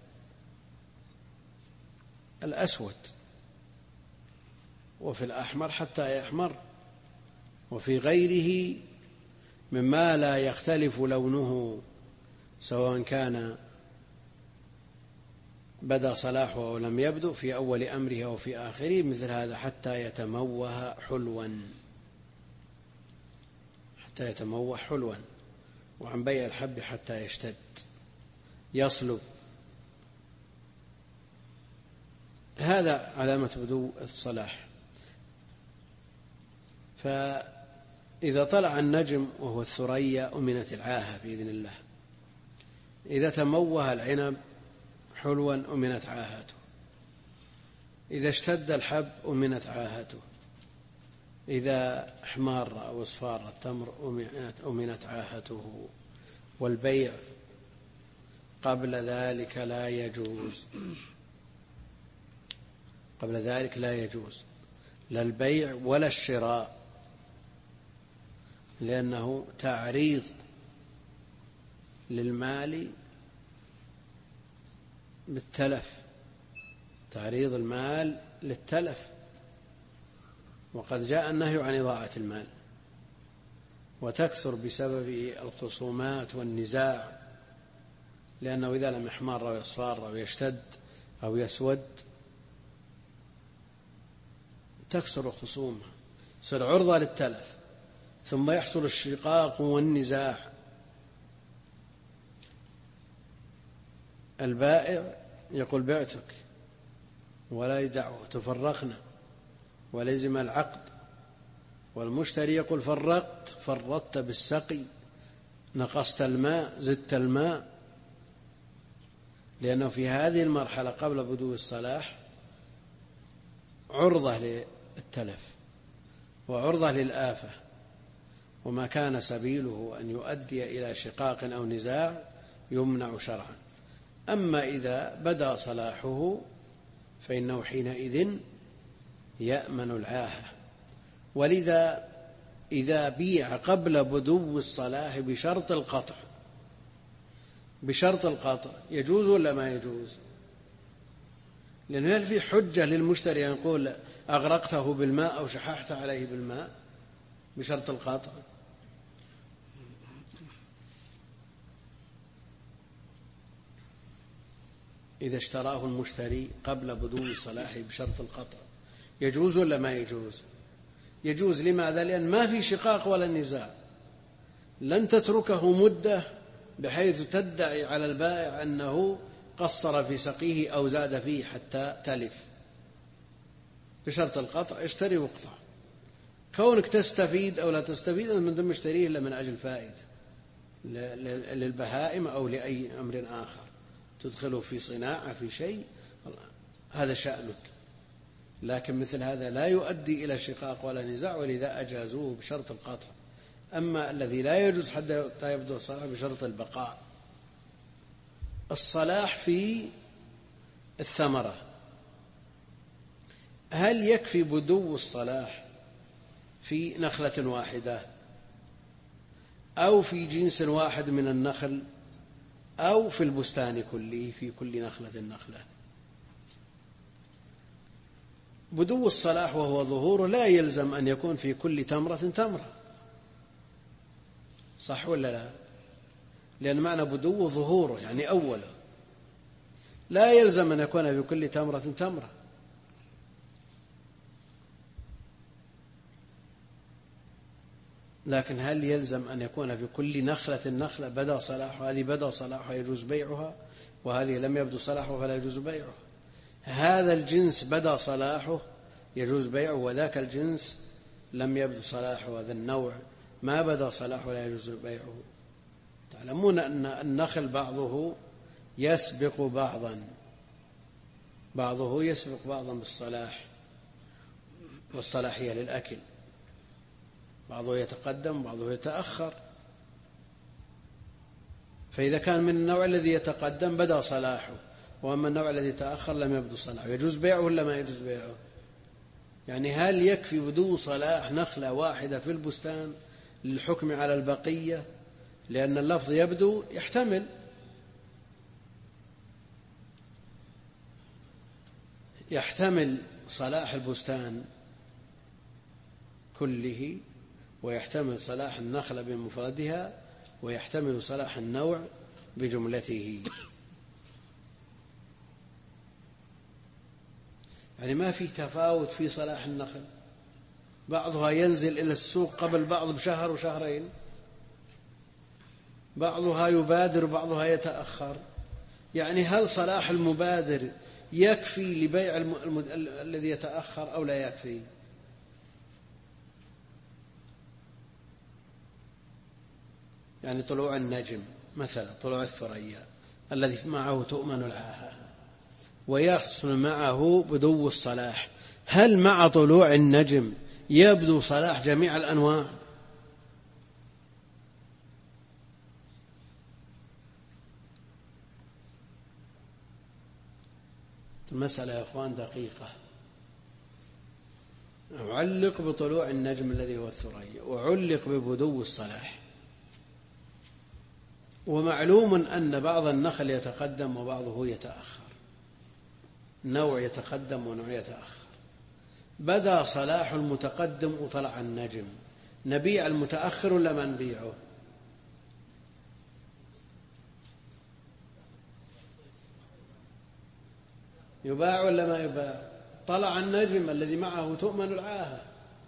الأسود، وفي الأحمر حتى يحمر، وفي غيره مما لا يختلف لونه، سواء كان بدا صلاحه أو لم يبدو، في أول أمره أو في آخره، مثل هذا حتى يتموه حلوا. حتى يتموح حلوا، وعن بيع الحب حتى يشتد يصلب. هذا علامة بدو الصلاح. فإذا طلع النجم وهو الثريا أمنت العاهة بإذن الله. إذا تموه العنب حلوا أمنت عاهته. إذا اشتد الحب أمنت عاهته. إذا احمر أو اصفار التمر أمنت عاهته. والبيع قبل ذلك لا يجوز. قبل ذلك لا يجوز لا البيع ولا الشراء، لأنه تعريض للمال بالتلف، تعريض المال للتلف. وقد جاء النهي عن إضاعة المال، وتكثر بسببه الخصومات والنزاع، لأنه إذا لم يحمر أو يصفر أو يشتد أو يسود تكثر الخصومة، يصير عرضة للتلف، ثم يحصل الشقاق والنزاع. البائع يقول بعتك ولا يدعه تفرقنا ولزم العقد، والمشتري يقول فرطت بالسقي، نقصت الماء زدت الماء، لأنه في هذه المرحلة قبل بدو الصلاح عرضة للتلف وعرضة للآفة، وما كان سبيله أن يؤدي إلى شقاق أو نزاع يمنع شرعا. أما إذا بدا صلاحه فإنه حينئذ يأمن العاهة. ولذا إذا بيع قبل بدو الصلاح بشرط القطع، بشرط القطع يجوز ولا ما يجوز؟ لأنه هل في حجة للمشتري أن يقول أغرقته بالماء أو شححت عليه بالماء بشرط القطع؟ إذا اشتراه المشتري قبل بدو صلاحه بشرط القطع يجوز ولا ما يجوز؟ يجوز. لماذا؟ لأن ما في شقاق ولا نزاع، لن تتركه مدة بحيث تدعي على البائع أنه قصر في سقيه أو زاد فيه حتى تلف. بشرط القطع اشتري واقطع. كونك تستفيد أو لا تستفيد أنت من ضمن مشتريه إلا من أجل فائدة للبهائم أو لأي أمر آخر تدخله في صناعة في شيء، هذا شأنك. لكن مثل هذا لا يؤدي إلى شقاق ولا نزاع، ولذا أجازوه بشرط القطع. أما الذي لا يجوز حتى يبدو الصلاح بشرط البقاء. الصلاح في الثمرة، هل يكفي بدو الصلاح في نخلة واحدة أو في جنس واحد من النخل أو في البستان كله في كل نخلة نخلة؟ بدو الصلاح وهو ظهوره لا يلزم أن يكون في كل تمرة تمرة، صح ولا لا؟ لأن معنى بدو ظهوره يعني أوله، لا يلزم أن يكون في كل تمرة تمرة. لكن هل يلزم أن يكون في كل نخلة نخلة بدا صلاحها؟ هذه بدا صلاحها يجوز بيعها، وهذه لم يبدو صلاحها فلا يجوز بيعها. هذا الجنس بدا صلاحه يجوز بيعه، وذاك الجنس لم يبدو صلاحه، هذا النوع ما بدا صلاحه لا يجوز بيعه. تعلمون أن النخل بعضه يسبق بعضا، بعضه يسبق بعضا بالصلاح والصلاحية للأكل، بعضه يتقدم بعضه يتأخر. فإذا كان من النوع الذي يتقدم بدا صلاحه، وأما النوع الذي يتأخر لم يبدو صلاحه، يجوز بيعه ولا ما يجوز بيعه؟ يعني هل يكفي بدو صلاح نخلة واحدة في البستان للحكم على البقية؟ لأن اللفظ يبدو يحتمل صلاح البستان كله، ويحتمل صلاح النخلة بمفردها، ويحتمل صلاح النوع بجملته. يعني ما في تفاوت في صلاح النخل، بعضها ينزل إلى السوق قبل بعض بشهر وشهرين، بعضها يبادر وبعضها يتأخر، يعني هل صلاح المبادر يكفي لبيع الذي يتأخر أو لا يكفي؟ يعني طلوع النجم مثلا، طلوع الثريا الذي معه تؤمن العاهة ويحصل معه بدو الصلاح، هل مع طلوع النجم يبدو صلاح جميع الأنواع؟ المسألة يا أخوان دقيقة. أعلق بطلوع النجم الذي هو الثريا، وأعلق ببدو الصلاح. ومعلوم أن بعض النخل يتقدم وبعضه يتأخر، نوع يتقدم ونوع يتأخر. بدأ صلاح المتقدم وطلع النجم، نبيع المتأخر ولا ما نبيعه؟ يباع ولا ما يباع؟ طلع النجم الذي معه تؤمن العاهة.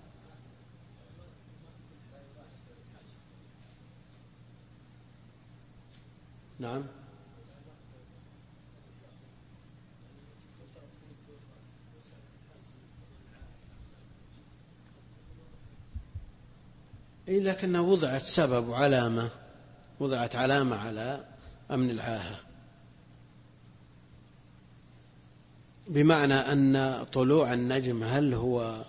نعم. إيه، لكنه وضعت سبب وعلامة، وضعت علامة على أمن العاهة، بمعنى أن طلوع النجم هل هو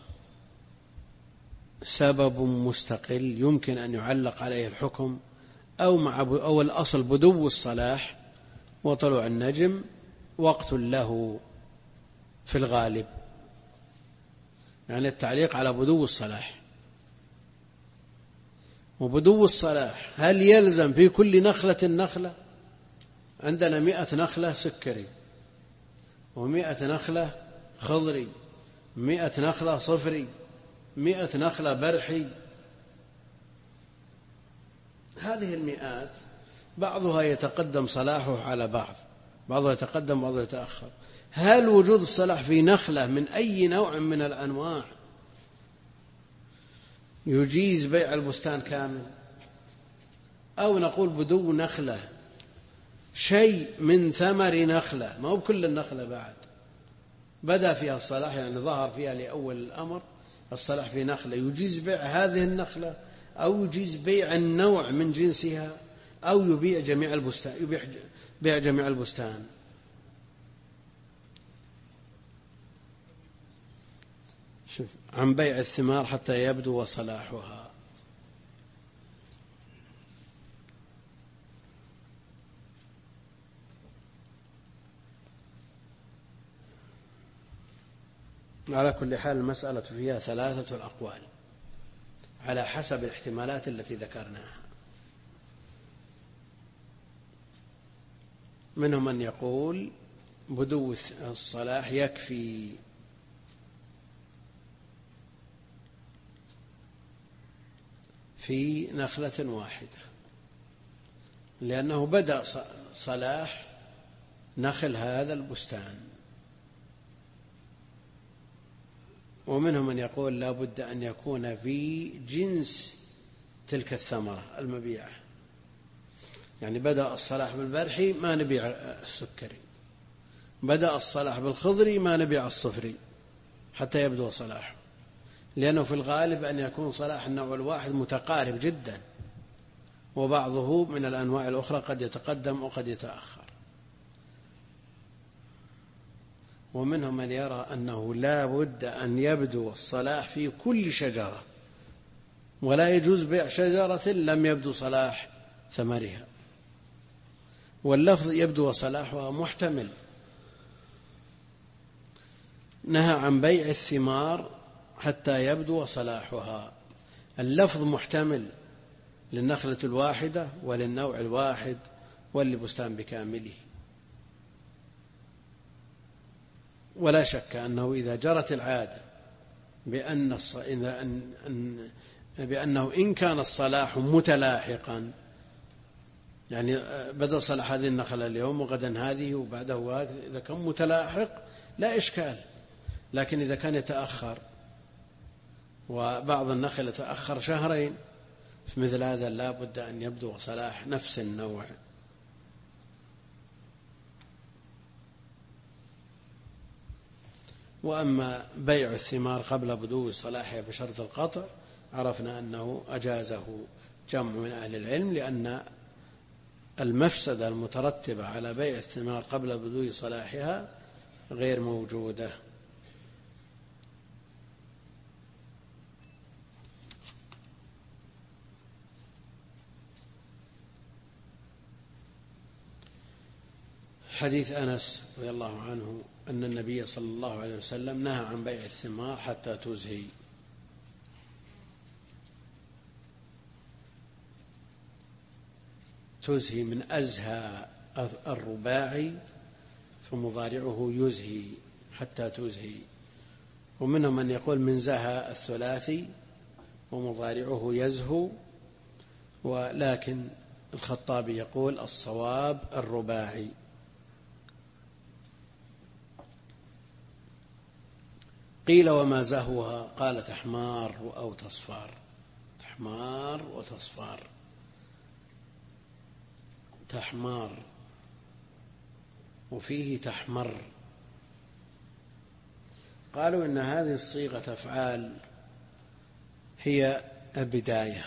سبب مستقل يمكن أن يعلق عليه الحكم، أو الأصل بدو الصلاح وطلوع النجم وقت له في الغالب، يعني التعليق على بدو الصلاح. وبدو الصلاح هل يلزم في كل نخلة نخلة؟ عندنا 100 نخلة سكري، 100 نخلة خضري، 100 نخلة صفري، 100 نخلة برحي. هذه المئات بعضها يتقدم صلاحه على بعض، بعضها يتقدم بعضها يتأخر. هل وجود الصلاح في نخلة من أي نوع من الأنواع يجيز بيع البستان كامل، أو نقول بدو نخلة شيء من ثمر نخلة، ما هو بكل النخلة بعد بدأ فيها الصلاح، يعني ظهر فيها لأول الأمر الصلاح في نخلة، يجيز بيع هذه النخلة أو يجيز بيع النوع من جنسها، أو يبيع جميع البستان، بيع جميع البستان. شوف، عن بيع الثمار حتى يبدو صلاحها. على كل حال المسألة فيها 3 الأقوال على حسب الاحتمالات التي ذكرناها. منهم من يقول بدو الصلاح يكفي في نخلة واحدة، لأنه بدأ صلاح نخل هذا البستان. ومنهم من يقول لا بد أن يكون في جنس تلك الثمرة المبيعة، يعني بدأ الصلاح بالبرحي ما نبيع السكري، بدأ الصلاح بالخضري ما نبيع الصفري حتى يبدو صلاحه، لأنه في الغالب أن يكون صلاح النوع الواحد متقارب جدا، وبعضه من الأنواع الأخرى قد يتقدم وقد يتأخر. ومنهم من يرى أنه لا بد أن يبدو الصلاح في كل شجرة، ولا يجوز بيع شجرة لم يبدو صلاح ثمرها، واللفظ يبدو صلاحها محتمل. نهى عن بيع الثمار حتى يبدو صلاحها، اللفظ محتمل للنخلة الواحدة وللنوع الواحد وللبستان بكامله. ولا شك أنه إذا جرت العادة بأنه إن كان الصلاح متلاحقا، يعني بدأ صلاح هذه النخلة اليوم وغدا هذه وبعده هذه، إذا كان متلاحق لا إشكال. لكن إذا كان يتأخر، وبعض النخل يتأخر 2 شهر في مثل هذا لا بد أن يبدو صلاح نفس النوع. وأما بيع الثمار قبل بدو صلاحها بشرط القطع عرفنا أنه أجازه جمع من أهل العلم، لأن المفسدة المترتبة على بيع الثمار قبل بدو صلاحها غير موجودة. حديث أنس رضي الله عنه أن النبي صلى الله عليه وسلم نهى عن بيع الثمار حتى تزهي. تزهي من أزهى الرباعي فمضارعه يزهي حتى تزهي، ومنهم من يقول من زهى الثلاثي ومضارعه يزهو، ولكن الخطابي يقول الصواب الرباعي. قيل وما زهوها؟ قال تحمار أو تصفار. تحمار وتصفار. تحمار وفيه تحمر. قالوا إن هذه الصيغة أفعال هي بداية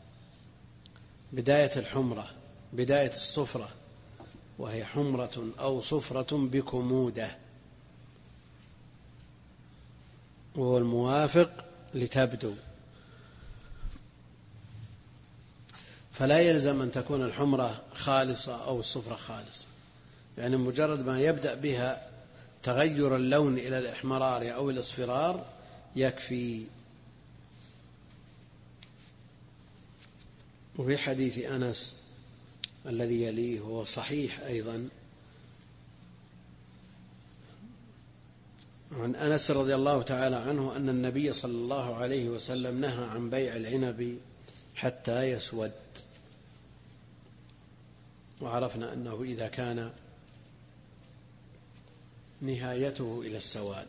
الحمرة، بداية الصفرة، وهي حمرة أو صفرة بكمودة، وهو الموافق لتبدو. فلا يلزم أن تكون الحمرة خالصة أو الصفرة خالصة، يعني مجرد ما يبدأ بها تغير اللون إلى الإحمرار أو الإصفرار يكفي. وفي حديث أنس الذي يليه هو صحيح أيضا عن أنس رضي الله تعالى عنه أن النبي صلى الله عليه وسلم نهى عن بيع العنب حتى يسود، وعرفنا أنه إذا كان نهايته إلى السواد،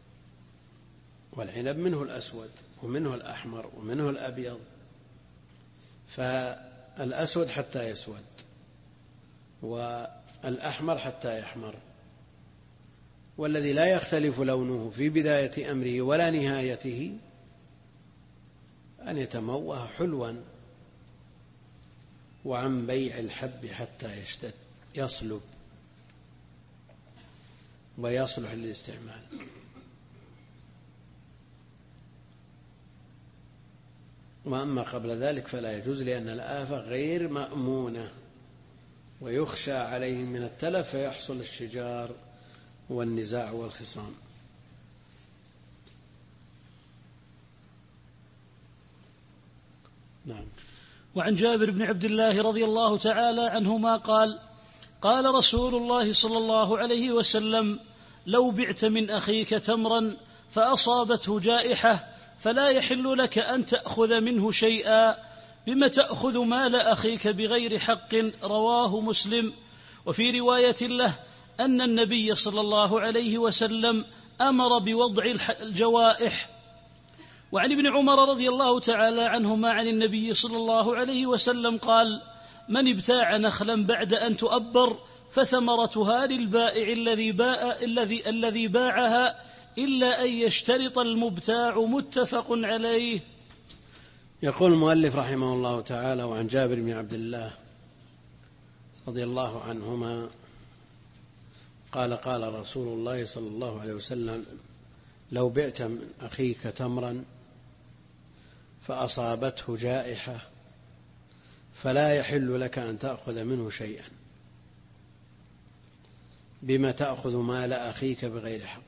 والعنب منه الأسود ومنه الأحمر ومنه الأبيض، فالأسود حتى يسود والأحمر حتى يحمر، والذي لا يختلف لونه في بداية أمره ولا نهايته أن يتموه حلوا. وعن بيع الحب حتى يشتد يصلب ويصلح للاستعمال. وأما قبل ذلك فلا يجوز، لأن الآفة غير مأمونة ويخشى عليهم من التلف فيحصل الشجار والنزاع والخصام. نعم. وعن جابر بن عبد الله رضي الله تعالى عنهما قال: قال رسول الله صلى الله عليه وسلم: لو بعت من أخيك تمرا فأصابته جائحة فلا يحل لك أن تأخذ منه شيئا، بم تأخذ مال أخيك بغير حق. رواه مسلم. وفي رواية له أن النبي صلى الله عليه وسلم أمر بوضع الجوائح. وعن ابن عمر رضي الله تعالى عنهما عن النبي صلى الله عليه وسلم قال: من ابتاع نخلا بعد أن تؤبر فثمرتها للبائع الذي باعها إلا أن يشترط المبتاع. متفق عليه. يقول المؤلف رحمه الله تعالى: وعن جابر بن عبد الله رضي الله عنهما قال: قال رسول الله صلى الله عليه وسلم: لو بعت من أخيك تمرا فأصابته جائحة فلا يحل لك أن تأخذ منه شيئا، بما تأخذ مال أخيك بغير حق.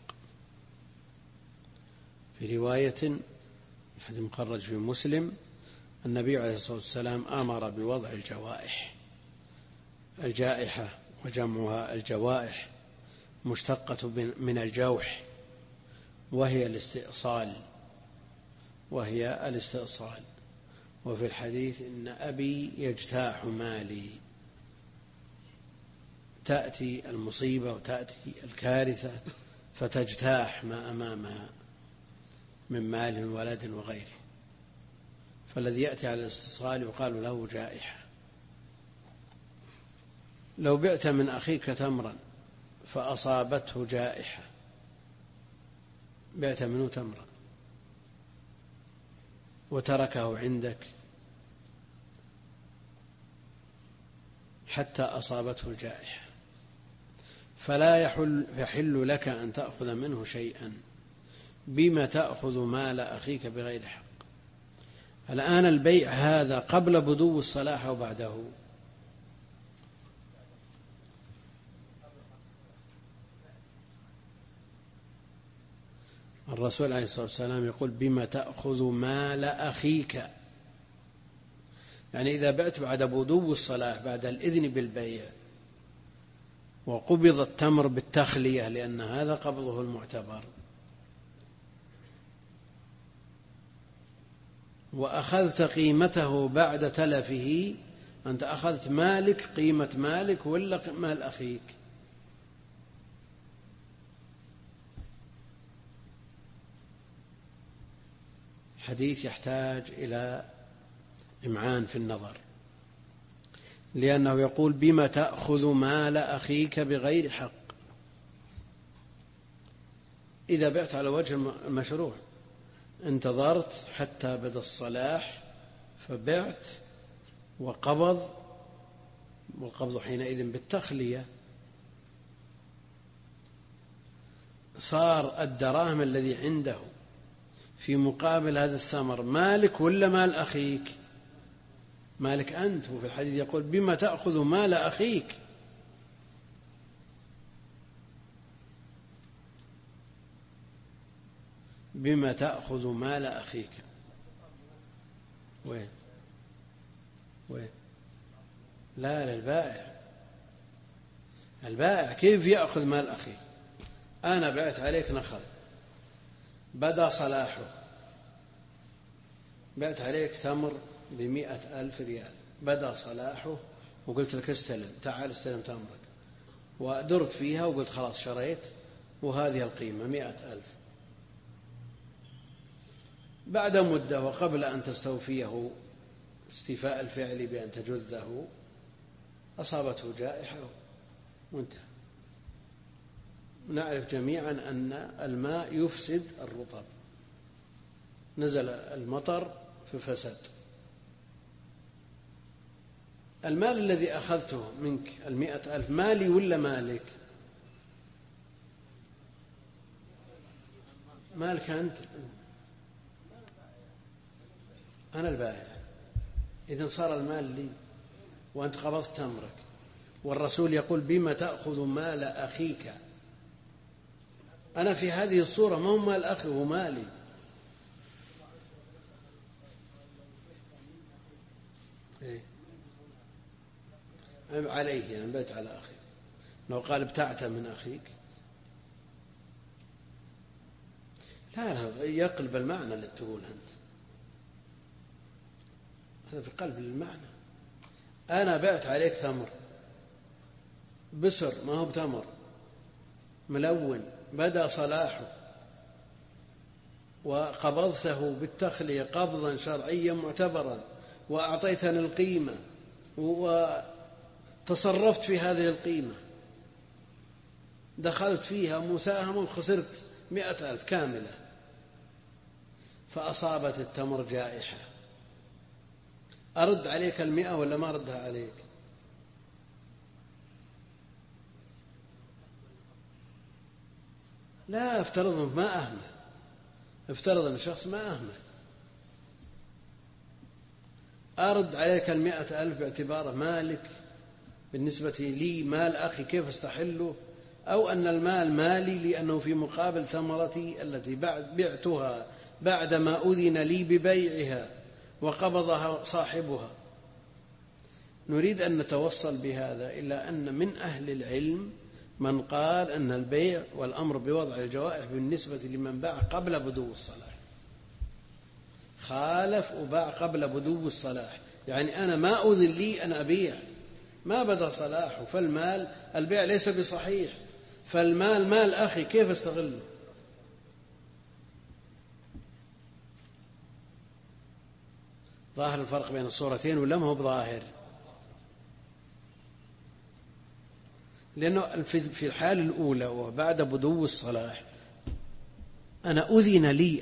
في رواية حديث مخرج في مسلم: النبي عليه الصلاة والسلام أمر بوضع الجوائح. الجائحة وجمعها الجوائح مشتقة من الجوح، وهي الاستئصال. وفي الحديث: إن أبي يجتاح مالي. تأتي المصيبة وتأتي الكارثة فتجتاح ما أمامها من مال ولد وغيره، فالذي يأتي على الاستصغار يقال له جائحة. لو بعت من أخيك تمرا فأصابته جائحة، بعت منه تمرا وتركه عندك حتى أصابته الجائحة، فلا يحل لك أن تأخذ منه شيئا. بما تأخذ مال أخيك بغير حق؟ الآن البيع هذا قبل بدو الصلاح أو بعده؟ الرسول عليه الصلاة والسلام يقول بما تأخذ مال أخيك، يعني إذا بعت بعد بدو الصلاح بعد الإذن بالبيع وقبض التمر بالتخلية، لأن هذا قبضه المعتبر، وأخذت قيمته بعد تلفه، أنت أخذت مالك قيمة مالك ولا مال أخيك؟ حديث يحتاج إلى إمعان في النظر، لأنه يقول بما تأخذ مال أخيك بغير حق. إذا بعت على وجه المشروع انتظرت حتى بدا الصلاح فبعت وقبض، والقبض حينئذ بالتخلية، صار الدراهم الذي عنده في مقابل هذا الثمر مالك ولا مال أخيك؟ مالك أنت. وفي الحديث يقول بما تأخذ مال أخيك. بما تأخذ مال أخيك وين؟ لا، للبائع. البائع كيف يأخذ مال أخي؟ أنا بعت عليك نخل بدأ صلاحه، بعت عليك تمر ب100,000 ريال، بدأ صلاحه وقلت لك استلم، تعال استلم تمرك، ودرت فيها وقلت خلاص شريت وهذه القيمة 100,000. بعد مدة وقبل أن تستوفيه استيفاء الفعل بأن تجذه أصابته جائحة وانتهى. نعرف جميعا أن الماء يفسد الرطب، نزل المطر ففسد. المال الذي أخذته منك 100,000 مالي ولا مالك؟ مالك أنت، أنا البائع. إذن صار المال لي وأنت قبضت تمرك، والرسول يقول بما تأخذ مال أخيك. أنا في هذه الصورة ما هو مال أخي، هو مالي. عليه يعني بيت على أخي. لو قال ابتعت من أخيك لا يقلب المعنى اللي تقول أنت، هذا في قلب المعنى. أنا بعت عليك تمر بسر ما هو بتمر ملون بدأ صلاحه وقبضته بالتخلية قبضا شرعيا معتبرا وأعطيتني القيمة وتصرفت في هذه القيمة، دخلت فيها مساهمة وخسرت 100,000 كاملة، فأصابت التمر جائحة، أرد عليك 100 ولا ما أردها عليك؟ لا، افترض ما أهمل، افترض أن الشخص ما أهمل، أرد عليك 100,000 باعتباره مالك بالنسبة لي مال أخي كيف استحله، أو أن المال مالي لأنه في مقابل ثمرتي التي بعتها بعدما أذن لي ببيعها وقبضها صاحبها. نريد أن نتوصل بهذا إلى أن من أهل العلم من قال أن البيع والأمر بوضع الجوائح بالنسبة لمن باع قبل بدو الصلاح، خالف وباع قبل بدو الصلاح، يعني أنا ما أذن لي أن أبيع ما بدأ صلاحه، فالمال البيع ليس بصحيح، فالمال مال أخي كيف استغله؟ ظاهر الفرق بين الصورتين ولا ما هو بظاهر؟ لأنه في الحال الأولى وبعد بدو الصلاح أنا أذن لي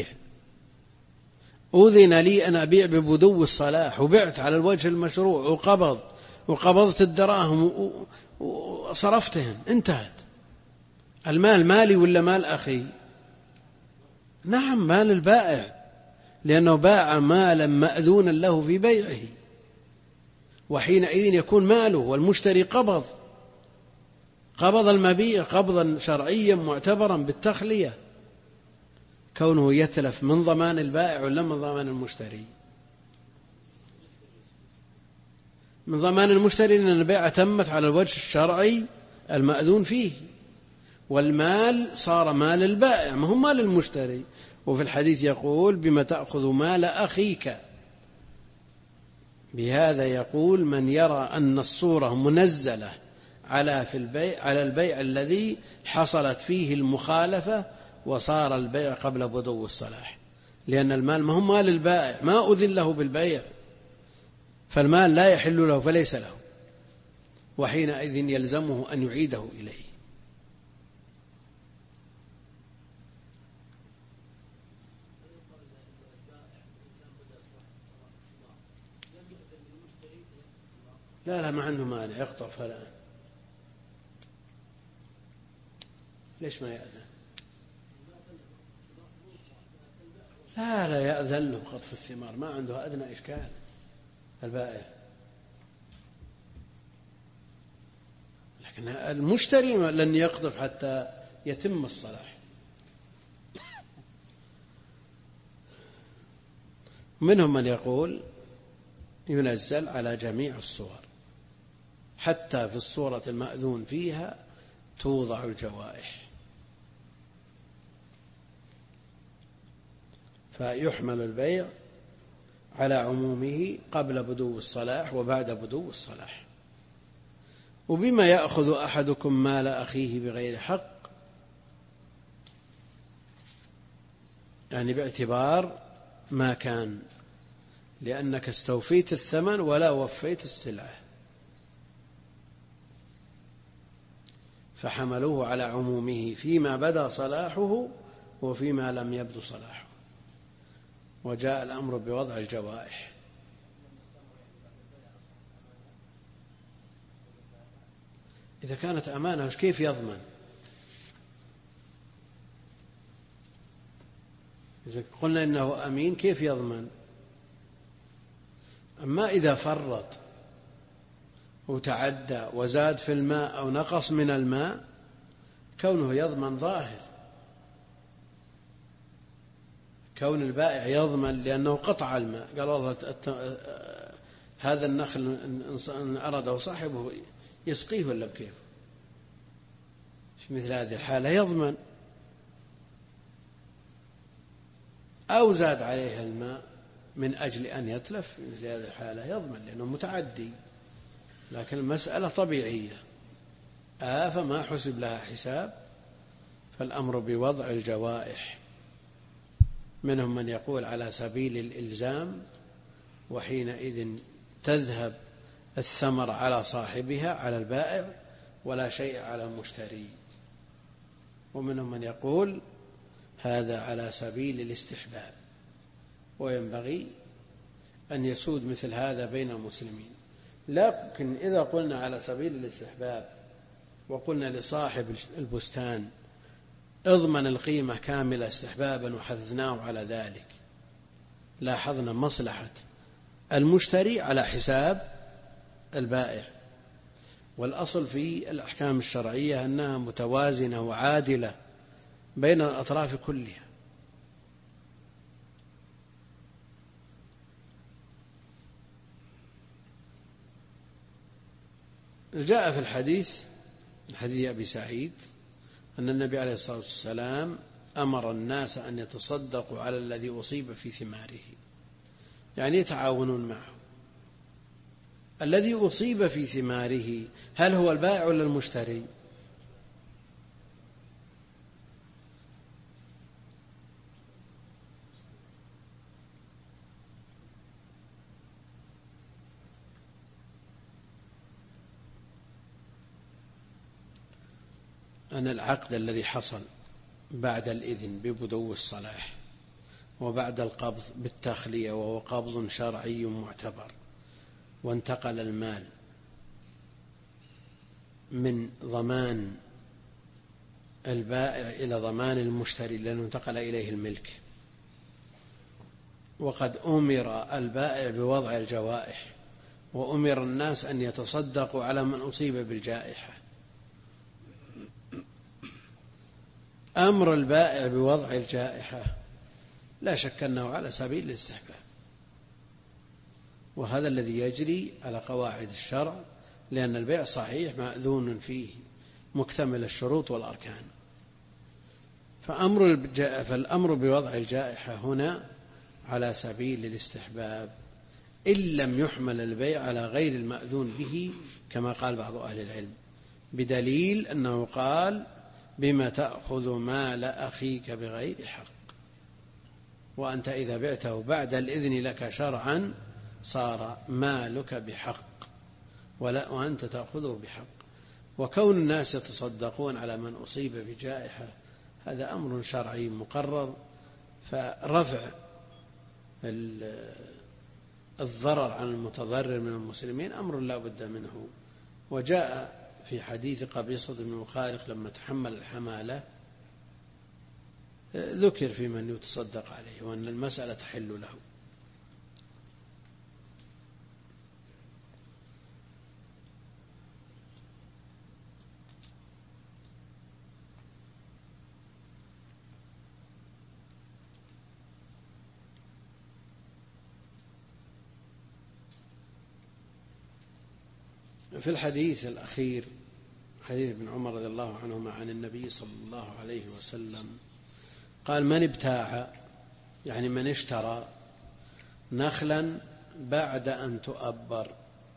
أن أبيع ببدو الصلاح، وبعت على الوجه المشروع وقبضت الدراهم وصرفتهن، انتهت. المال مالي ولا مال أخي؟ نعم مال البائع، لأنه باع مالا مأذونا له في بيعه، وحينئذ يكون ماله، والمشتري قبض المبيع قبضا شرعيا معتبرا بالتخلية. كونه يتلف من ضمان البائع ولا من ضمان المشتري؟ من ضمان المشتري، لأن البيعة تمت على الوجه الشرعي المأذون فيه، والمال صار مال البائع ما هو مال المشتري. وفي الحديث يقول بما تأخذ مال أخيك. بهذا يقول من يرى أن الصورة منزلة على البيع الذي حصلت فيه المخالفة وصار البيع قبل بدو الصلاح، لأن المال ما هو مال البائع، ما أذن له بالبيع، فالمال لا يحل له فليس له، وحينئذ يلزمه أن يعيده إليه. لا ما عنده مانع يقطع فلان. ليش ما يأذن؟ لا يأذن له بقطف الثمار، ما عنده أدنى إشكال البائع، لكن المشتري لن يقطف حتى يتم الصلاح. منهم من يقول ينزل على جميع الصور، حتى في الصورة المأذون فيها توضع الجوائح، فيحمل البيع على عمومه قبل بدو الصلاح وبعد بدو الصلاح. وبما يأخذ أحدكم مال أخيه بغير حق، يعني باعتبار ما كان، لأنك استوفيت الثمن ولا وفيت السلعة، فحملوه على عمومه فيما بدا صلاحه وفيما لم يبدو صلاحه، وجاء الأمر بوضع الجوائح. إذا كانت أمانة كيف يضمن؟ إذا قلنا إنه أمين كيف يضمن؟ أما إذا فرط وتعدى وزاد في الماء أو نقص من الماء كونه يضمن ظاهر، كون البائع يضمن لأنه قطع الماء، قال والله هذا النخل إن أرده صاحبه يسقيه ولا بكيف؟ في مثل هذه الحالة يضمن. أو زاد عليها الماء من أجل أن يتلف، في مثل هذه الحالة يضمن لأنه متعدي، لكن المسألة طبيعية فما حسب لها حساب، فالأمر بوضع الجوائح. منهم من يقول على سبيل الإلزام، وحينئذ تذهب الثمر على صاحبها على البائع ولا شيء على المشتري. ومنهم من يقول هذا على سبيل الاستحباب، وينبغي أن يسود مثل هذا بين المسلمين. لكن إذا قلنا على سبيل الاستحباب وقلنا لصاحب البستان اضمن القيمة كاملة استحبابا وحثناه على ذلك، لاحظنا مصلحة المشتري على حساب البائع. والأصل في الأحكام الشرعية أنها متوازنة وعادلة بين الأطراف كلها. جاء في الحديث أبي سعيد أن النبي عليه الصلاة والسلام أمر الناس أن يتصدقوا على الذي أصيب في ثماره، يعني يتعاونون معه. الذي أصيب في ثماره هل هو البائع ولا المشتري؟ أن العقد الذي حصل بعد الإذن ببدو الصلاح وبعد القبض بالتخلية وهو قبض شرعي معتبر، وانتقل المال من ضمان البائع إلى ضمان المشتري لأنه انتقل إليه الملك، وقد أمر البائع بوضع الجوائح وأمر الناس أن يتصدقوا على من أصيب بالجائحة. أمر البائع بوضع الجائحة لا شك أنه على سبيل الاستحباب، وهذا الذي يجري على قواعد الشرع، لأن البيع صحيح مأذون فيه مكتمل الشروط والأركان. فالأمر بوضع الجائحة هنا على سبيل الاستحباب إن لم يحمل البيع على غير المأذون به كما قال بعض أهل العلم، بدليل أنه قال بما تأخذ مال أخيك بغير حق، وأنت إذا بعته بعد الإذن لك شرعا صار مالك بحق وأنت تأخذه بحق. وكون الناس يتصدقون على من أصيب بجائحة هذا أمر شرعي مقرر، فرفع الضرر عن المتضرر من المسلمين أمر لا بد منه. وجاء في حديث قبيصة بن مخارق لما تحمل الحمالة ذكر في من يتصدق عليه وأن المسألة تحل له. في الحديث الأخير حديث ابن عمر رضي الله عنهما عن النبي صلى الله عليه وسلم قال من ابتاع يعني من اشترى نخلا بعد أن تؤبر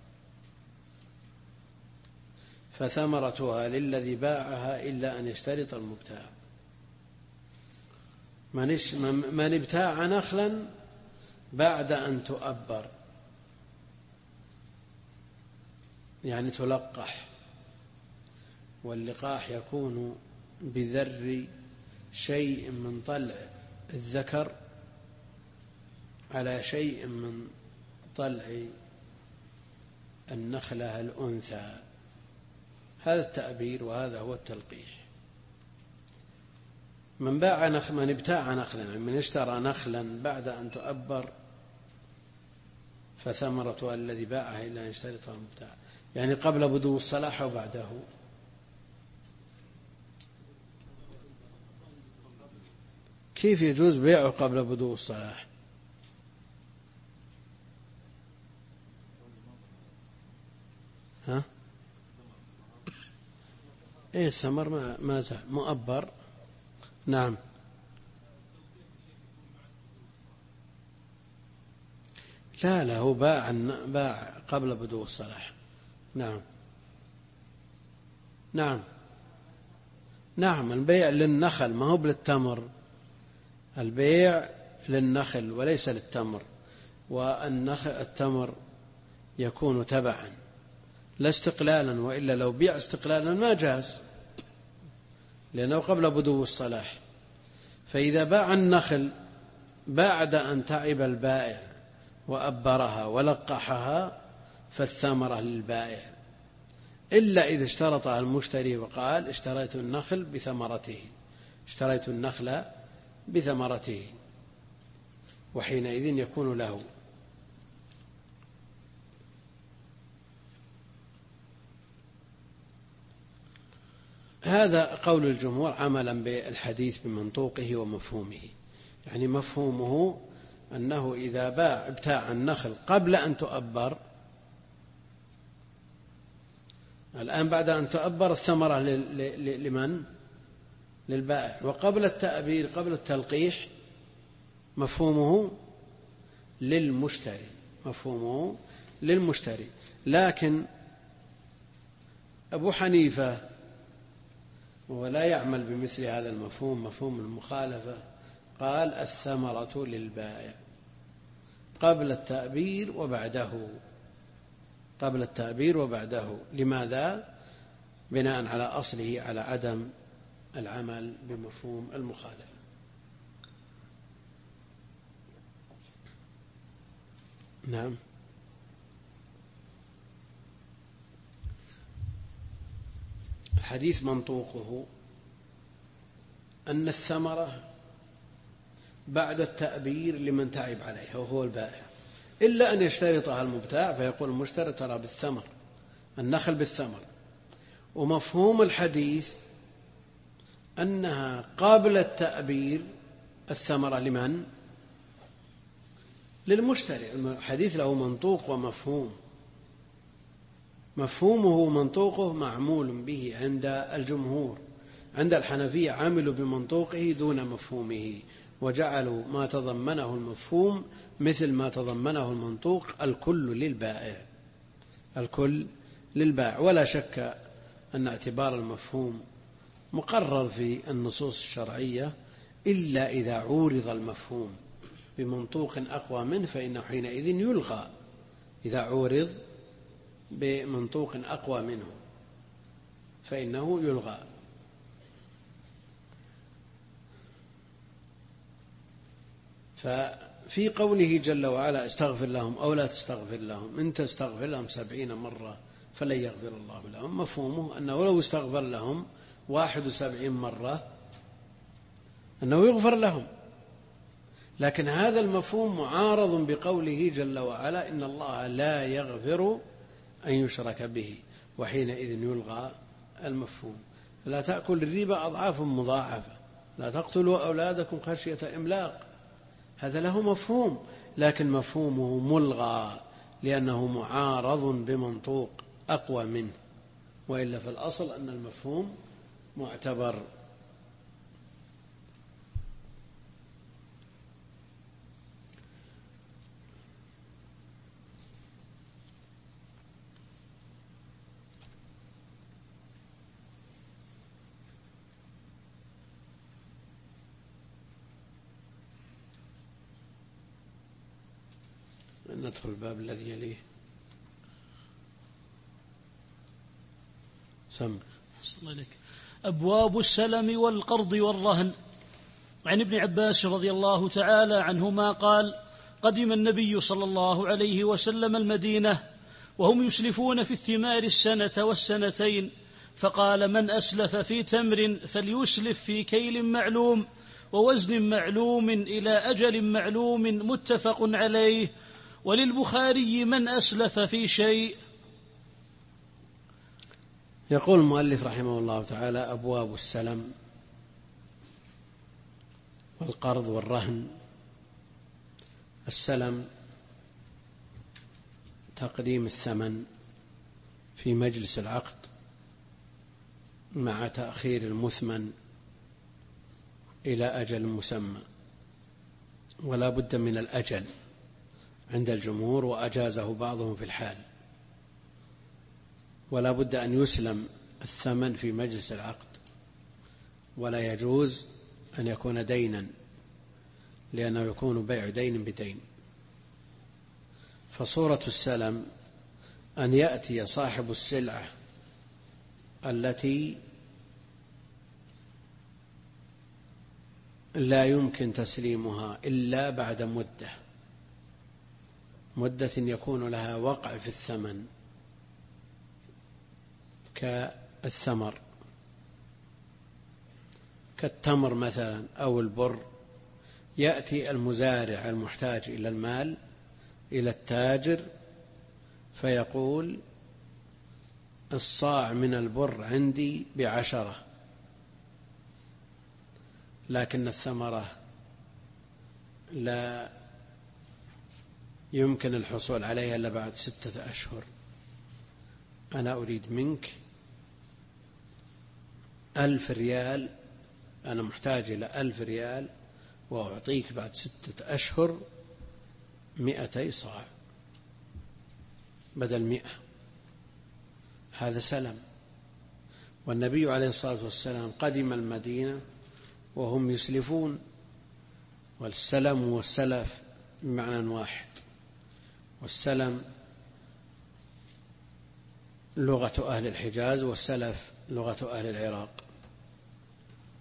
فثمرتها للذي باعها إلا أن يشترط المبتاع. من ابتاع نخلا بعد أن تؤبر يعني تلقح، واللقاح يكون بذر شيء من طلع الذكر على شيء من طلع النخلة الأنثى، هذا التأبير وهذا هو التلقيح. من ابتاع نخلا يعني من اشترى نخلا بعد أن تؤبر فثمرتها الذي باعها إلا أن يشترطها المبتاع، يعني قبل بدو الصلاح أو بعده. كيف يجوز بيعه قبل بدو الصلاح؟ ها؟ ايه الثمر ما زال مؤبر. نعم لا هو باع قبل بدو الصلاح. نعم البيع للنخل ما هو للتمر، البيع للنخل وليس للتمر، التمر يكون تبعا لا استقلالا، وإلا لو بيع استقلالا ما جاز لأنه قبل بدو الصلاح. فإذا باع النخل بعد أن تعب البائع وأبرها ولقحها فالثمرة للبائع، إلا إذا اشترطها المشتري وقال اشتريت النخل بثمرته وحينئذ يكون له. هذا قول الجمهور عملا بالحديث بمنطوقه ومفهومه، يعني مفهومه أنه إذا ابتاع النخل قبل أن تؤبر، الآن بعد أن تؤبر الثمرة لمن؟ للبائع، وقبل التأبير قبل التلقيح مفهومه للمشتري. لكن أبو حنيفة ولا يعمل بمثل هذا المفهوم، مفهوم المخالفة، قال الثمرة للبائع قبل التأبير وبعده. لماذا؟ بناء على أصله على عدم العمل بمفهوم المخالفة. نعم. الحديث منطوقه أن الثمرة بعد التأبير لمن تعب عليها وهو البائع، إلا أن يشترطها المبتاع فيقول المشتري ترى بالثمر، النخل بالثمر. ومفهوم الحديث أنها قابل التأبير الثمرة لمن؟ للمشتري. الحديث له منطوق ومفهوم، مفهومه منطوقه معمول به عند الجمهور، عند الحنفية عملوا بمنطوقه دون مفهومه، وجعلوا ما تضمنه المفهوم مثل ما تضمنه المنطوق الكل للبائع، الكل للبائع. ولا شك أن اعتبار المفهوم مقرر في النصوص الشرعية، إلا إذا عورض المفهوم بمنطوق أقوى منه فإنه حينئذ يلغى، إذا عورض بمنطوق أقوى منه فإنه يلغى. ففي قوله جل وعلا استغفر لهم أو لا تستغفر لهم، إن تستغفر لهم 70 مرة فلن يغفر الله لهم، مفهومه أنه لو استغفر لهم 71 مرة أنه يغفر لهم. لكن هذا المفهوم معارض بقوله جل وعلا إن الله لا يغفر أن يشرك به، وحينئذ يلغى المفهوم. لا تأكل الربا أضعاف مضاعفة، لا تقتلوا أولادكم خشية إملاق، هذا له مفهوم، لكن مفهومه ملغى لأنه معارض بمنطوق أقوى منه، وإلا في الأصل أن المفهوم معتبر. ندخل الباب الذي يليه. سم. أبواب السلم والقرض والرهن. عن ابن عباس رضي الله تعالى عنهما قال: قدم النبي صلى الله عليه وسلم المدينة وهم يسلفون في الثمار السنة والسنتين، فقال: من أسلف في تمر فليسلف في كيل معلوم ووزن معلوم إلى أجل معلوم، متفق عليه. وللبخاري: من أسلف في شيء. يقول المؤلف رحمه الله تعالى: أبواب السلم والقرض والرهن. السلم تقديم الثمن في مجلس العقد مع تأخير المثمن إلى أجل مسمى، ولا بد من الأجل عند الجمهور، وأجازه بعضهم في الحال، ولا بد أن يسلم الثمن في مجلس العقد، ولا يجوز أن يكون دينا لأنه يكون بيع دين بدين. فصورة السلم أن يأتي صاحب السلعة التي لا يمكن تسليمها إلا بعد مدة يكون لها وقع في الثمن، كالثمر، كالتمر مثلا أو البر. يأتي المزارع المحتاج إلى المال إلى التاجر فيقول: الصاع من البر عندي ب10، لكن الثمرة لا يمكن الحصول عليها إلا بعد 6 أشهر. أنا أريد منك 1000 ريال، أنا محتاج إلى 1000 ريال، وأعطيك بعد 6 أشهر 200 صاع بدل 100. هذا سلم. والنبي عليه الصلاة والسلام قدم المدينة وهم يسلفون، والسلم والسلف بمعنى واحد، والسلم لغة أهل الحجاز، والسلف لغة أهل العراق.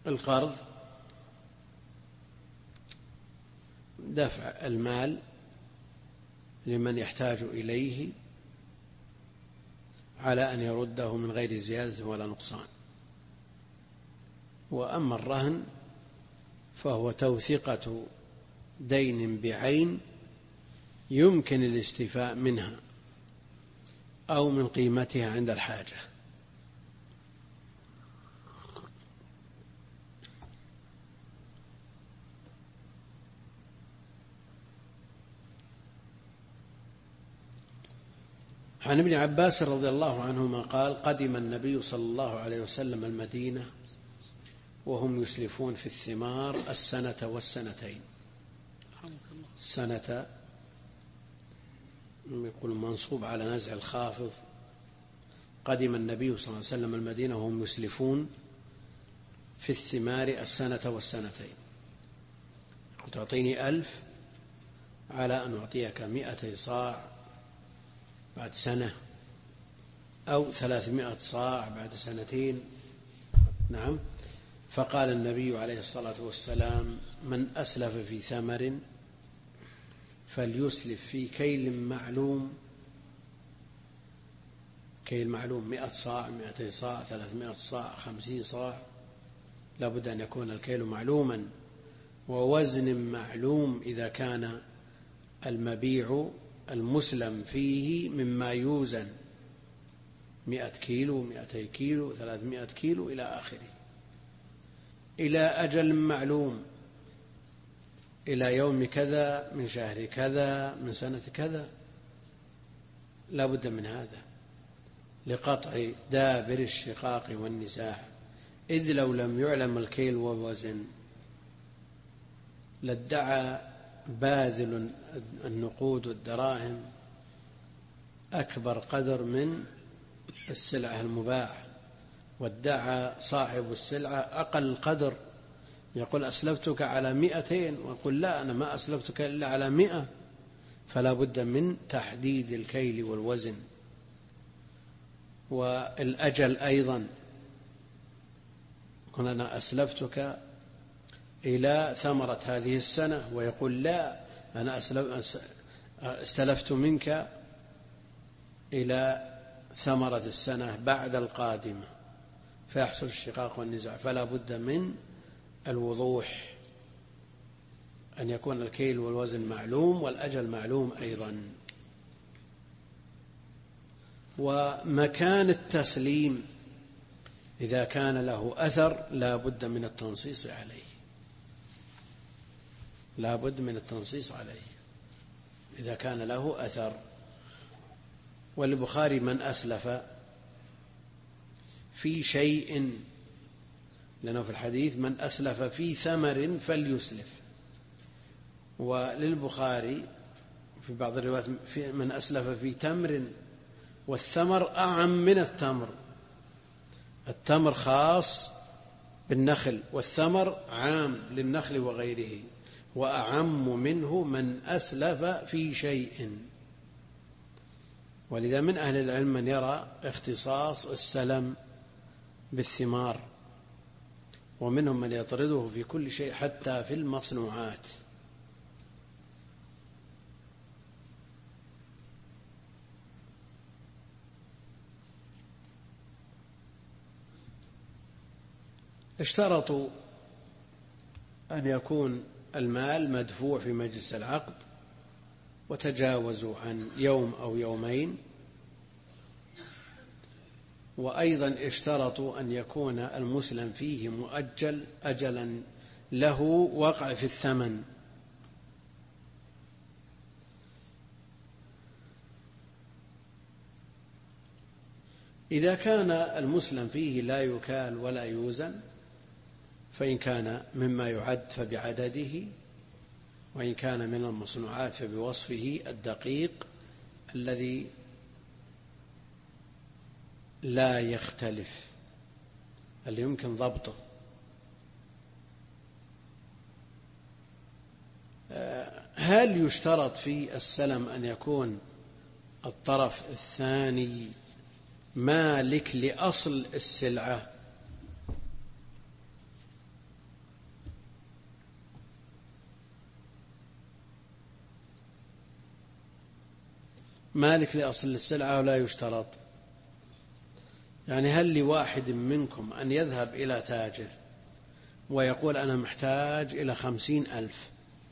القرض دفع المال لمن يحتاج إليه على أن يرده من غير زيادة ولا نقصان. وأما الرهن فهو توثيقة دين بعين يمكن الاستيفاء منها أو من قيمتها عند الحاجة. عن ابن عباس رضي الله عنهما قال: قدم النبي صلى الله عليه وسلم المدينة وهم يسلفون في الثمار السنة والسنتين. السنة يقول منصوب على نزع الخافض. قدم النبي صلى الله عليه وسلم المدينة وهم يسلفون في الثمار السنة والسنتين. تعطيني 1000 على أن أعطيك 200 صاع بعد سنة، أو 300 صاع بعد سنتين. نعم. فقال النبي عليه الصلاة والسلام: من أسلف في ثمر فليسلف في كيل معلوم. كيل معلوم 100 صاع، 200 صاع، 300 صاع، 50 صاع، لابد أن يكون الكيل معلوما، ووزن معلوم إذا كان المبيع المسلم فيه مما يوزن 100 كيلو، 200 كيلو، 300 كيلو إلى آخره، إلى أجل معلوم، إلى يوم كذا من شهر كذا من سنة كذا. لا بد من هذا لقطع دابر الشقاق والنزاع، إذ لو لم يعلم الكيل والوزن لادعى باذل النقود والدراهم أكبر قدر من السلعة المباعة، وادعى صاحب السلعة أقل قدر، يقول أسلفتك على 200 ويقول لا أنا ما أسلفتك إلا على 100. فلا بد من تحديد الكيل والوزن والأجل أيضا. يقول أنا أسلفتك إلى ثمرة هذه السنة، ويقول لا أنا استلفت منك إلى ثمرة السنة بعد القادمة، فيحصل الشقاق والنزاع. فلا بد من الوضوح، أن يكون الكيل والوزن معلوم والأجل معلوم أيضا. ومكان التسليم إذا كان له أثر لا بد من التنصيص عليه، لا بد من التنصيص عليه إذا كان له أثر. والبخاري من أسلف في شيء، لأنه في الحديث من أسلف في ثمر فليسلف. وللبخاري في بعض الروايات من أسلف في تمر، والثمر أعم من التمر. التمر خاص بالنخل، والثمر عام للنخل وغيره، وأعم منه من أسلف في شيء. ولذا من أهل العلم من يرى اختصاص السلم بالثمار، ومنهم من يطرده في كل شيء حتى في المصنوعات. اشترطوا أن يكون المال مدفوع في مجلس العقد، وتجاوزوا عن يوم أو يومين. وأيضا اشترطوا أن يكون المسلم فيه مؤجل أجلا له وقع في الثمن. إذا كان المسلم فيه لا يكال ولا يوزن، فإن كان مما يعد فبعدده، وإن كان من المصنوعات فبوصفه الدقيق الذي لا يختلف، اللي يمكن ضبطه. هل يشترط في السلم أن يكون الطرف الثاني مالك لأصل السلعة؟ مالك لأصل السلعة ولا يشترط؟ يعني هل لواحد منكم أن يذهب إلى تاجر ويقول أنا محتاج إلى 50,000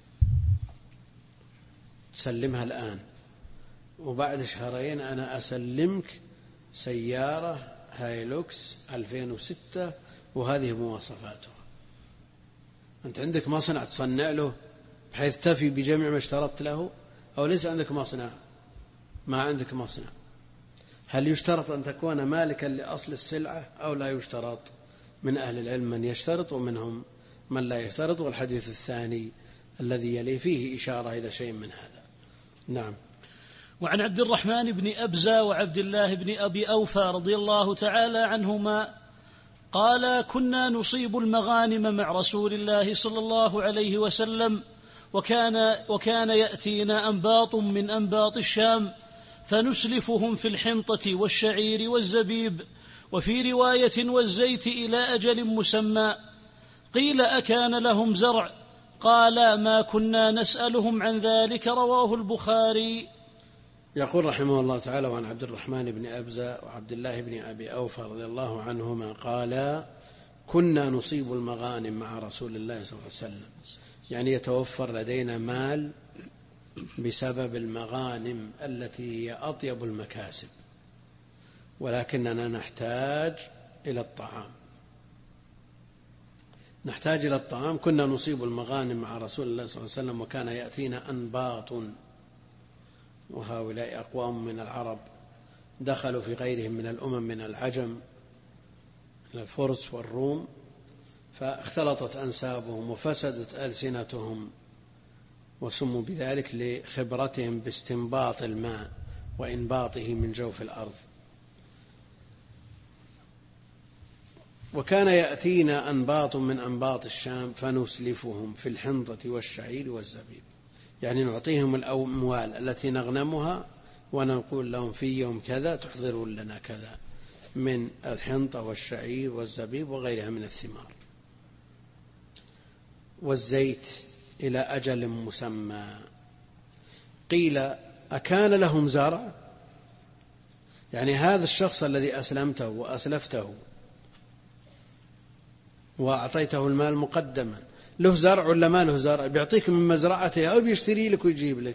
تسلمها الآن، وبعد شهرين أنا أسلمك سيارة هايلوكس 2006 وهذه مواصفاتها؟ أنت عندك مصنع تصنع له بحيث تفي بجميع ما اشترطت له، أو ليس عندك مصنع؟ ما عندك مصنع. هل يشترط أن تكون مالكا لأصل السلعة أو لا يشترط؟ من أهل العلم من يشترط ومنهم من لا يشترط، والحديث الثاني الذي يلي فيه إشارة إلى شيء من هذا. نعم. وعن عبد الرحمن بن أبزة وعبد الله بن أبي أوفى رضي الله تعالى عنهما قال: كنا نصيب المغانم مع رسول الله صلى الله عليه وسلم، وكان يأتينا أنباط من أنباط الشام فنسلفهم في الحنطة والشعير والزبيب، وفي رواية والزيت إلى أجل مسمى. قيل: أكان لهم زرع؟ قال: ما كنا نسألهم عن ذلك. رواه البخاري. يقول رحمه الله تعالى: وعن عبد الرحمن بن أبزة وعبد الله بن أبي أوفى رضي الله عنهما قال: كنا نصيب المغانم مع رسول الله صلى الله عليه وسلم، يعني يتوفر لدينا مال بسبب المغانم التي هي أطيب المكاسب، ولكننا نحتاج إلى الطعام. كنا نصيب المغانم مع رسول الله صلى الله عليه وسلم، وكان يأتينا أنباط، وهؤلاء أقوام من العرب دخلوا في غيرهم من الأمم من العجم، من الفرس والروم، فاختلطت أنسابهم وفسدت ألسنتهم، وسموا بذلك لخبرتهم باستنباط الماء وإنباطه من جوف الأرض. وكان يأتينا أنباط من أنباط الشام فنسلفهم في الحنطة والشعير والزبيب، يعني نعطيهم الأموال التي نغنمها ونقول لهم في يوم كذا تحضرون لنا كذا من الحنطة والشعير والزبيب وغيرها من الثمار، والزيت إلى أجل مسمى. قيل: أكان لهم زرع؟ يعني هذا الشخص الذي أسلمته وأسلفته وأعطيته المال مقدما له زرع ولا ما له زرع؟ بيعطيك من مزرعته أو بيشتري لك ويجيب لك؟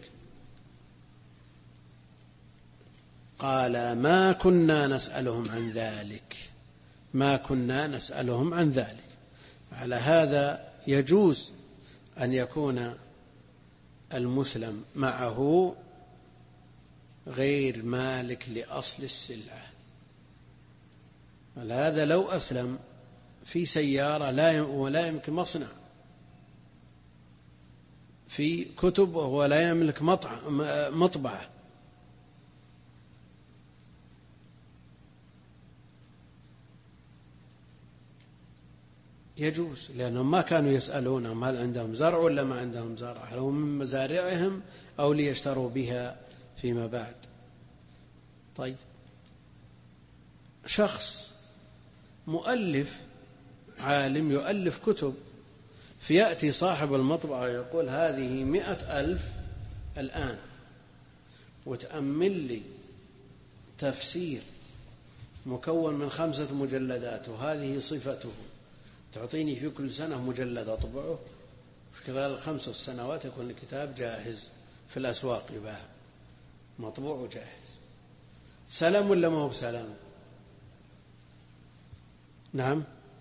قال: ما كنا نسألهم عن ذلك، ما كنا نسألهم عن ذلك. على هذا يجوز أن يكون المسلم معه غير مالك لأصل السلعة. هذا لو أسلم في سيارة ولا يملك مصنع، في كتب وهو لا يملك مطبعة، يجوز، لأنهم ما كانوا يسألونهم هل عندهم زرع ولا ما عندهم زرع، هل هم من مزارعهم أو ليشتروا بها فيما بعد. طيب، شخص مؤلف عالم يؤلف كتب، فيأتي صاحب المطبعة ويقول: هذه 100,000 الآن، وتأمل لي تفسير مكون من 5 مجلدات، وهذه صفته، تعطيني في كل سنة مجلد أطبعه، في خلال 5 سنوات يكون الكتاب جاهز في الأسواق يباع مطبوع وجاهز. سلام ولا ما هو بسلام؟ نعم.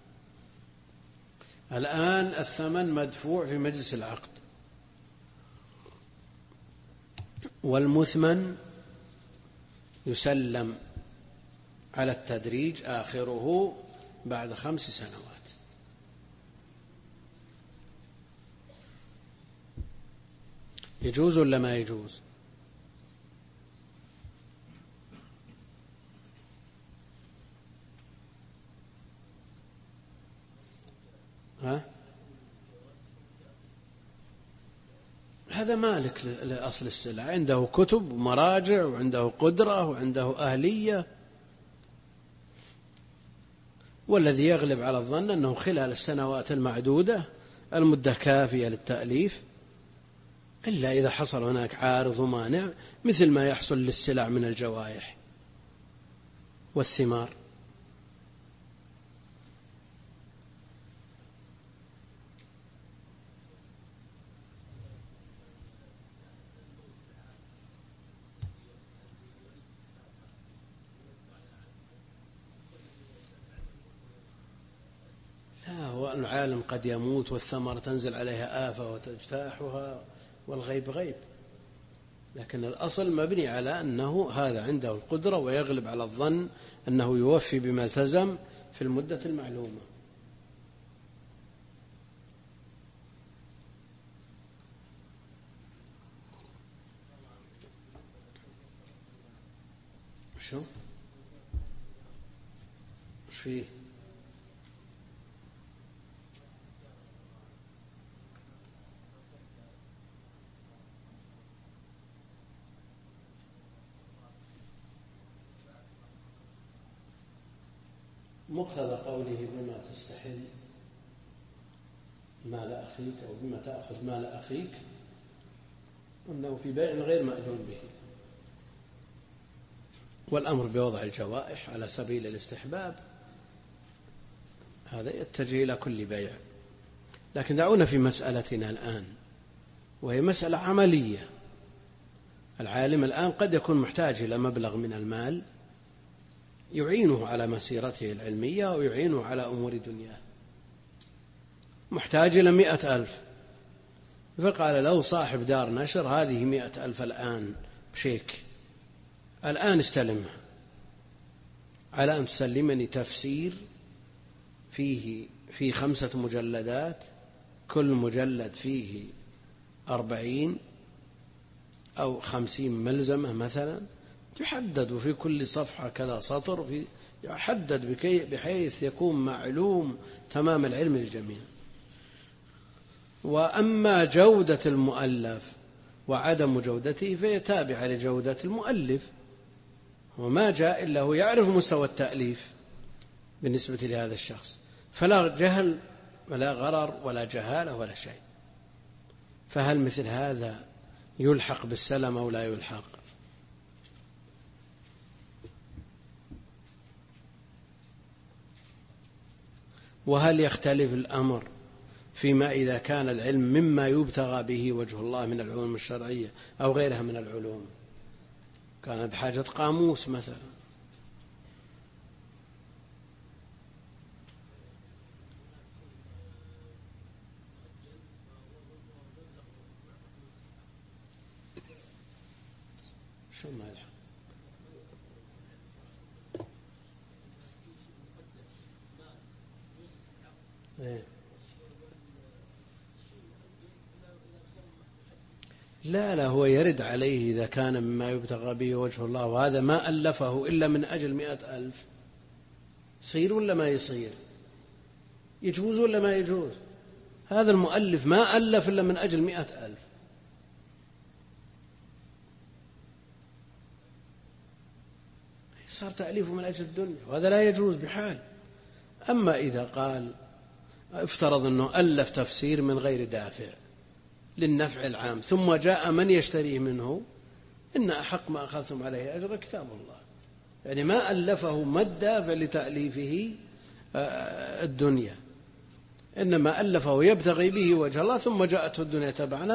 الآن الثمن مدفوع في مجلس العقد، والمثمن يسلم على التدريج، آخره بعد 5 سنوات. يجوز ولا ما يجوز؟ هذا مالك لأصل السلعة، عنده كتب ومراجع وعنده قدرة وعنده أهلية، والذي يغلب على الظن أنه خلال السنوات المعدودة، المدة كافية للتأليف، إلا إذا حصل هناك عارض ومانع مثل ما يحصل للسلع من الجوائح والثمار. لا، هو العالم قد يموت والثمرة تنزل عليها آفة وتجتاحها والغيب غيب، لكن الأصل مبني على أنه هذا عنده القدرة ويغلب على الظن أنه يوفي بما التزم في المدة المعلومة. شو؟ وش فيه؟ مقتضى قوله بما تستحل مال أخيك أو بما تأخذ مال أخيك أنه في بيع غير مأذون به، والأمر بوضع الجوائح على سبيل الاستحباب هذا يتجه إلى كل بيع. لكن دعونا في مسألتنا الآن، وهي مسألة عملية. العالم الآن قد يكون محتاج إلى مبلغ من المال يعينه على مسيرته العلمية ويعينه على أمور دنياه، محتاج إلى 100,000، فقال له صاحب دار نشر هذه 100,000 الآن بشيك، الآن استلمها على أن تسلمني تفسير فيه 5 مجلدات، كل مجلد فيه 40 أو 50 ملزمة مثلا، يحدد في كل صفحة كذا سطر، يحدد بحيث يكون معلوم تمام العلم للجميع. وأما جودة المؤلف وعدم جودته فهي تابعة لجودة المؤلف، وما جاء إلا هو يعرف مستوى التأليف بالنسبة لهذا الشخص، فلا جهل ولا غرر ولا جهالة ولا شيء. فهل مثل هذا يلحق بالسلم أو لا يلحق؟ وهل يختلف الأمر فيما إذا كان العلم مما يبتغى به وجه الله من العلوم الشرعية أو غيرها من العلوم، كان بحاجة قاموس مثلا؟ شو ما يلحق؟ لا هو يرد عليه إذا كان مما يبتغى به وجه الله، وهذا ما ألفه إلا من أجل 100,000، يصير ولا ما يصير؟ يجوز ولا ما يجوز؟ هذا المؤلف ما ألف إلا من أجل 100,000. صار تأليفه من أجل الدنيا، وهذا لا يجوز بحال. أما إذا قال افترض أنه ألف تفسير من غير دافع للنفع العام ثم جاء من يشتريه منه، إن أحق ما أخذتم عليه أجر كتاب الله، يعني ما ألفه ما الدافع لتأليفه الدنيا، إنما ألفه يبتغي به وجه الله ثم جاءته الدنيا تبعا،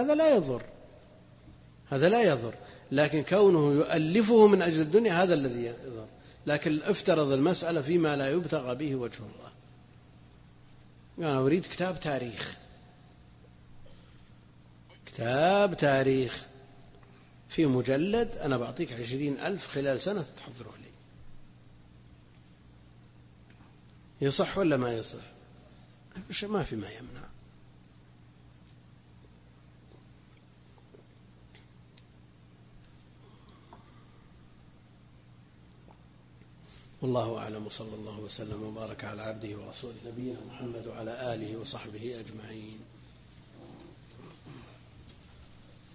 هذا لا يضر. لكن كونه يؤلفه من أجل الدنيا هذا الذي يضر. لكن افترض المسألة فيما لا يبتغى به وجه الله، أنا أريد كتاب تاريخ في مجلد، أنا بعطيك 20,000 خلال سنة تحضره لي، يصح ولا ما يصح؟ ما في ما يمنع. والله أعلم، وصلى الله وسلم وبارك على عبده ورسوله نبينا محمد وعلى آله وصحبه أجمعين.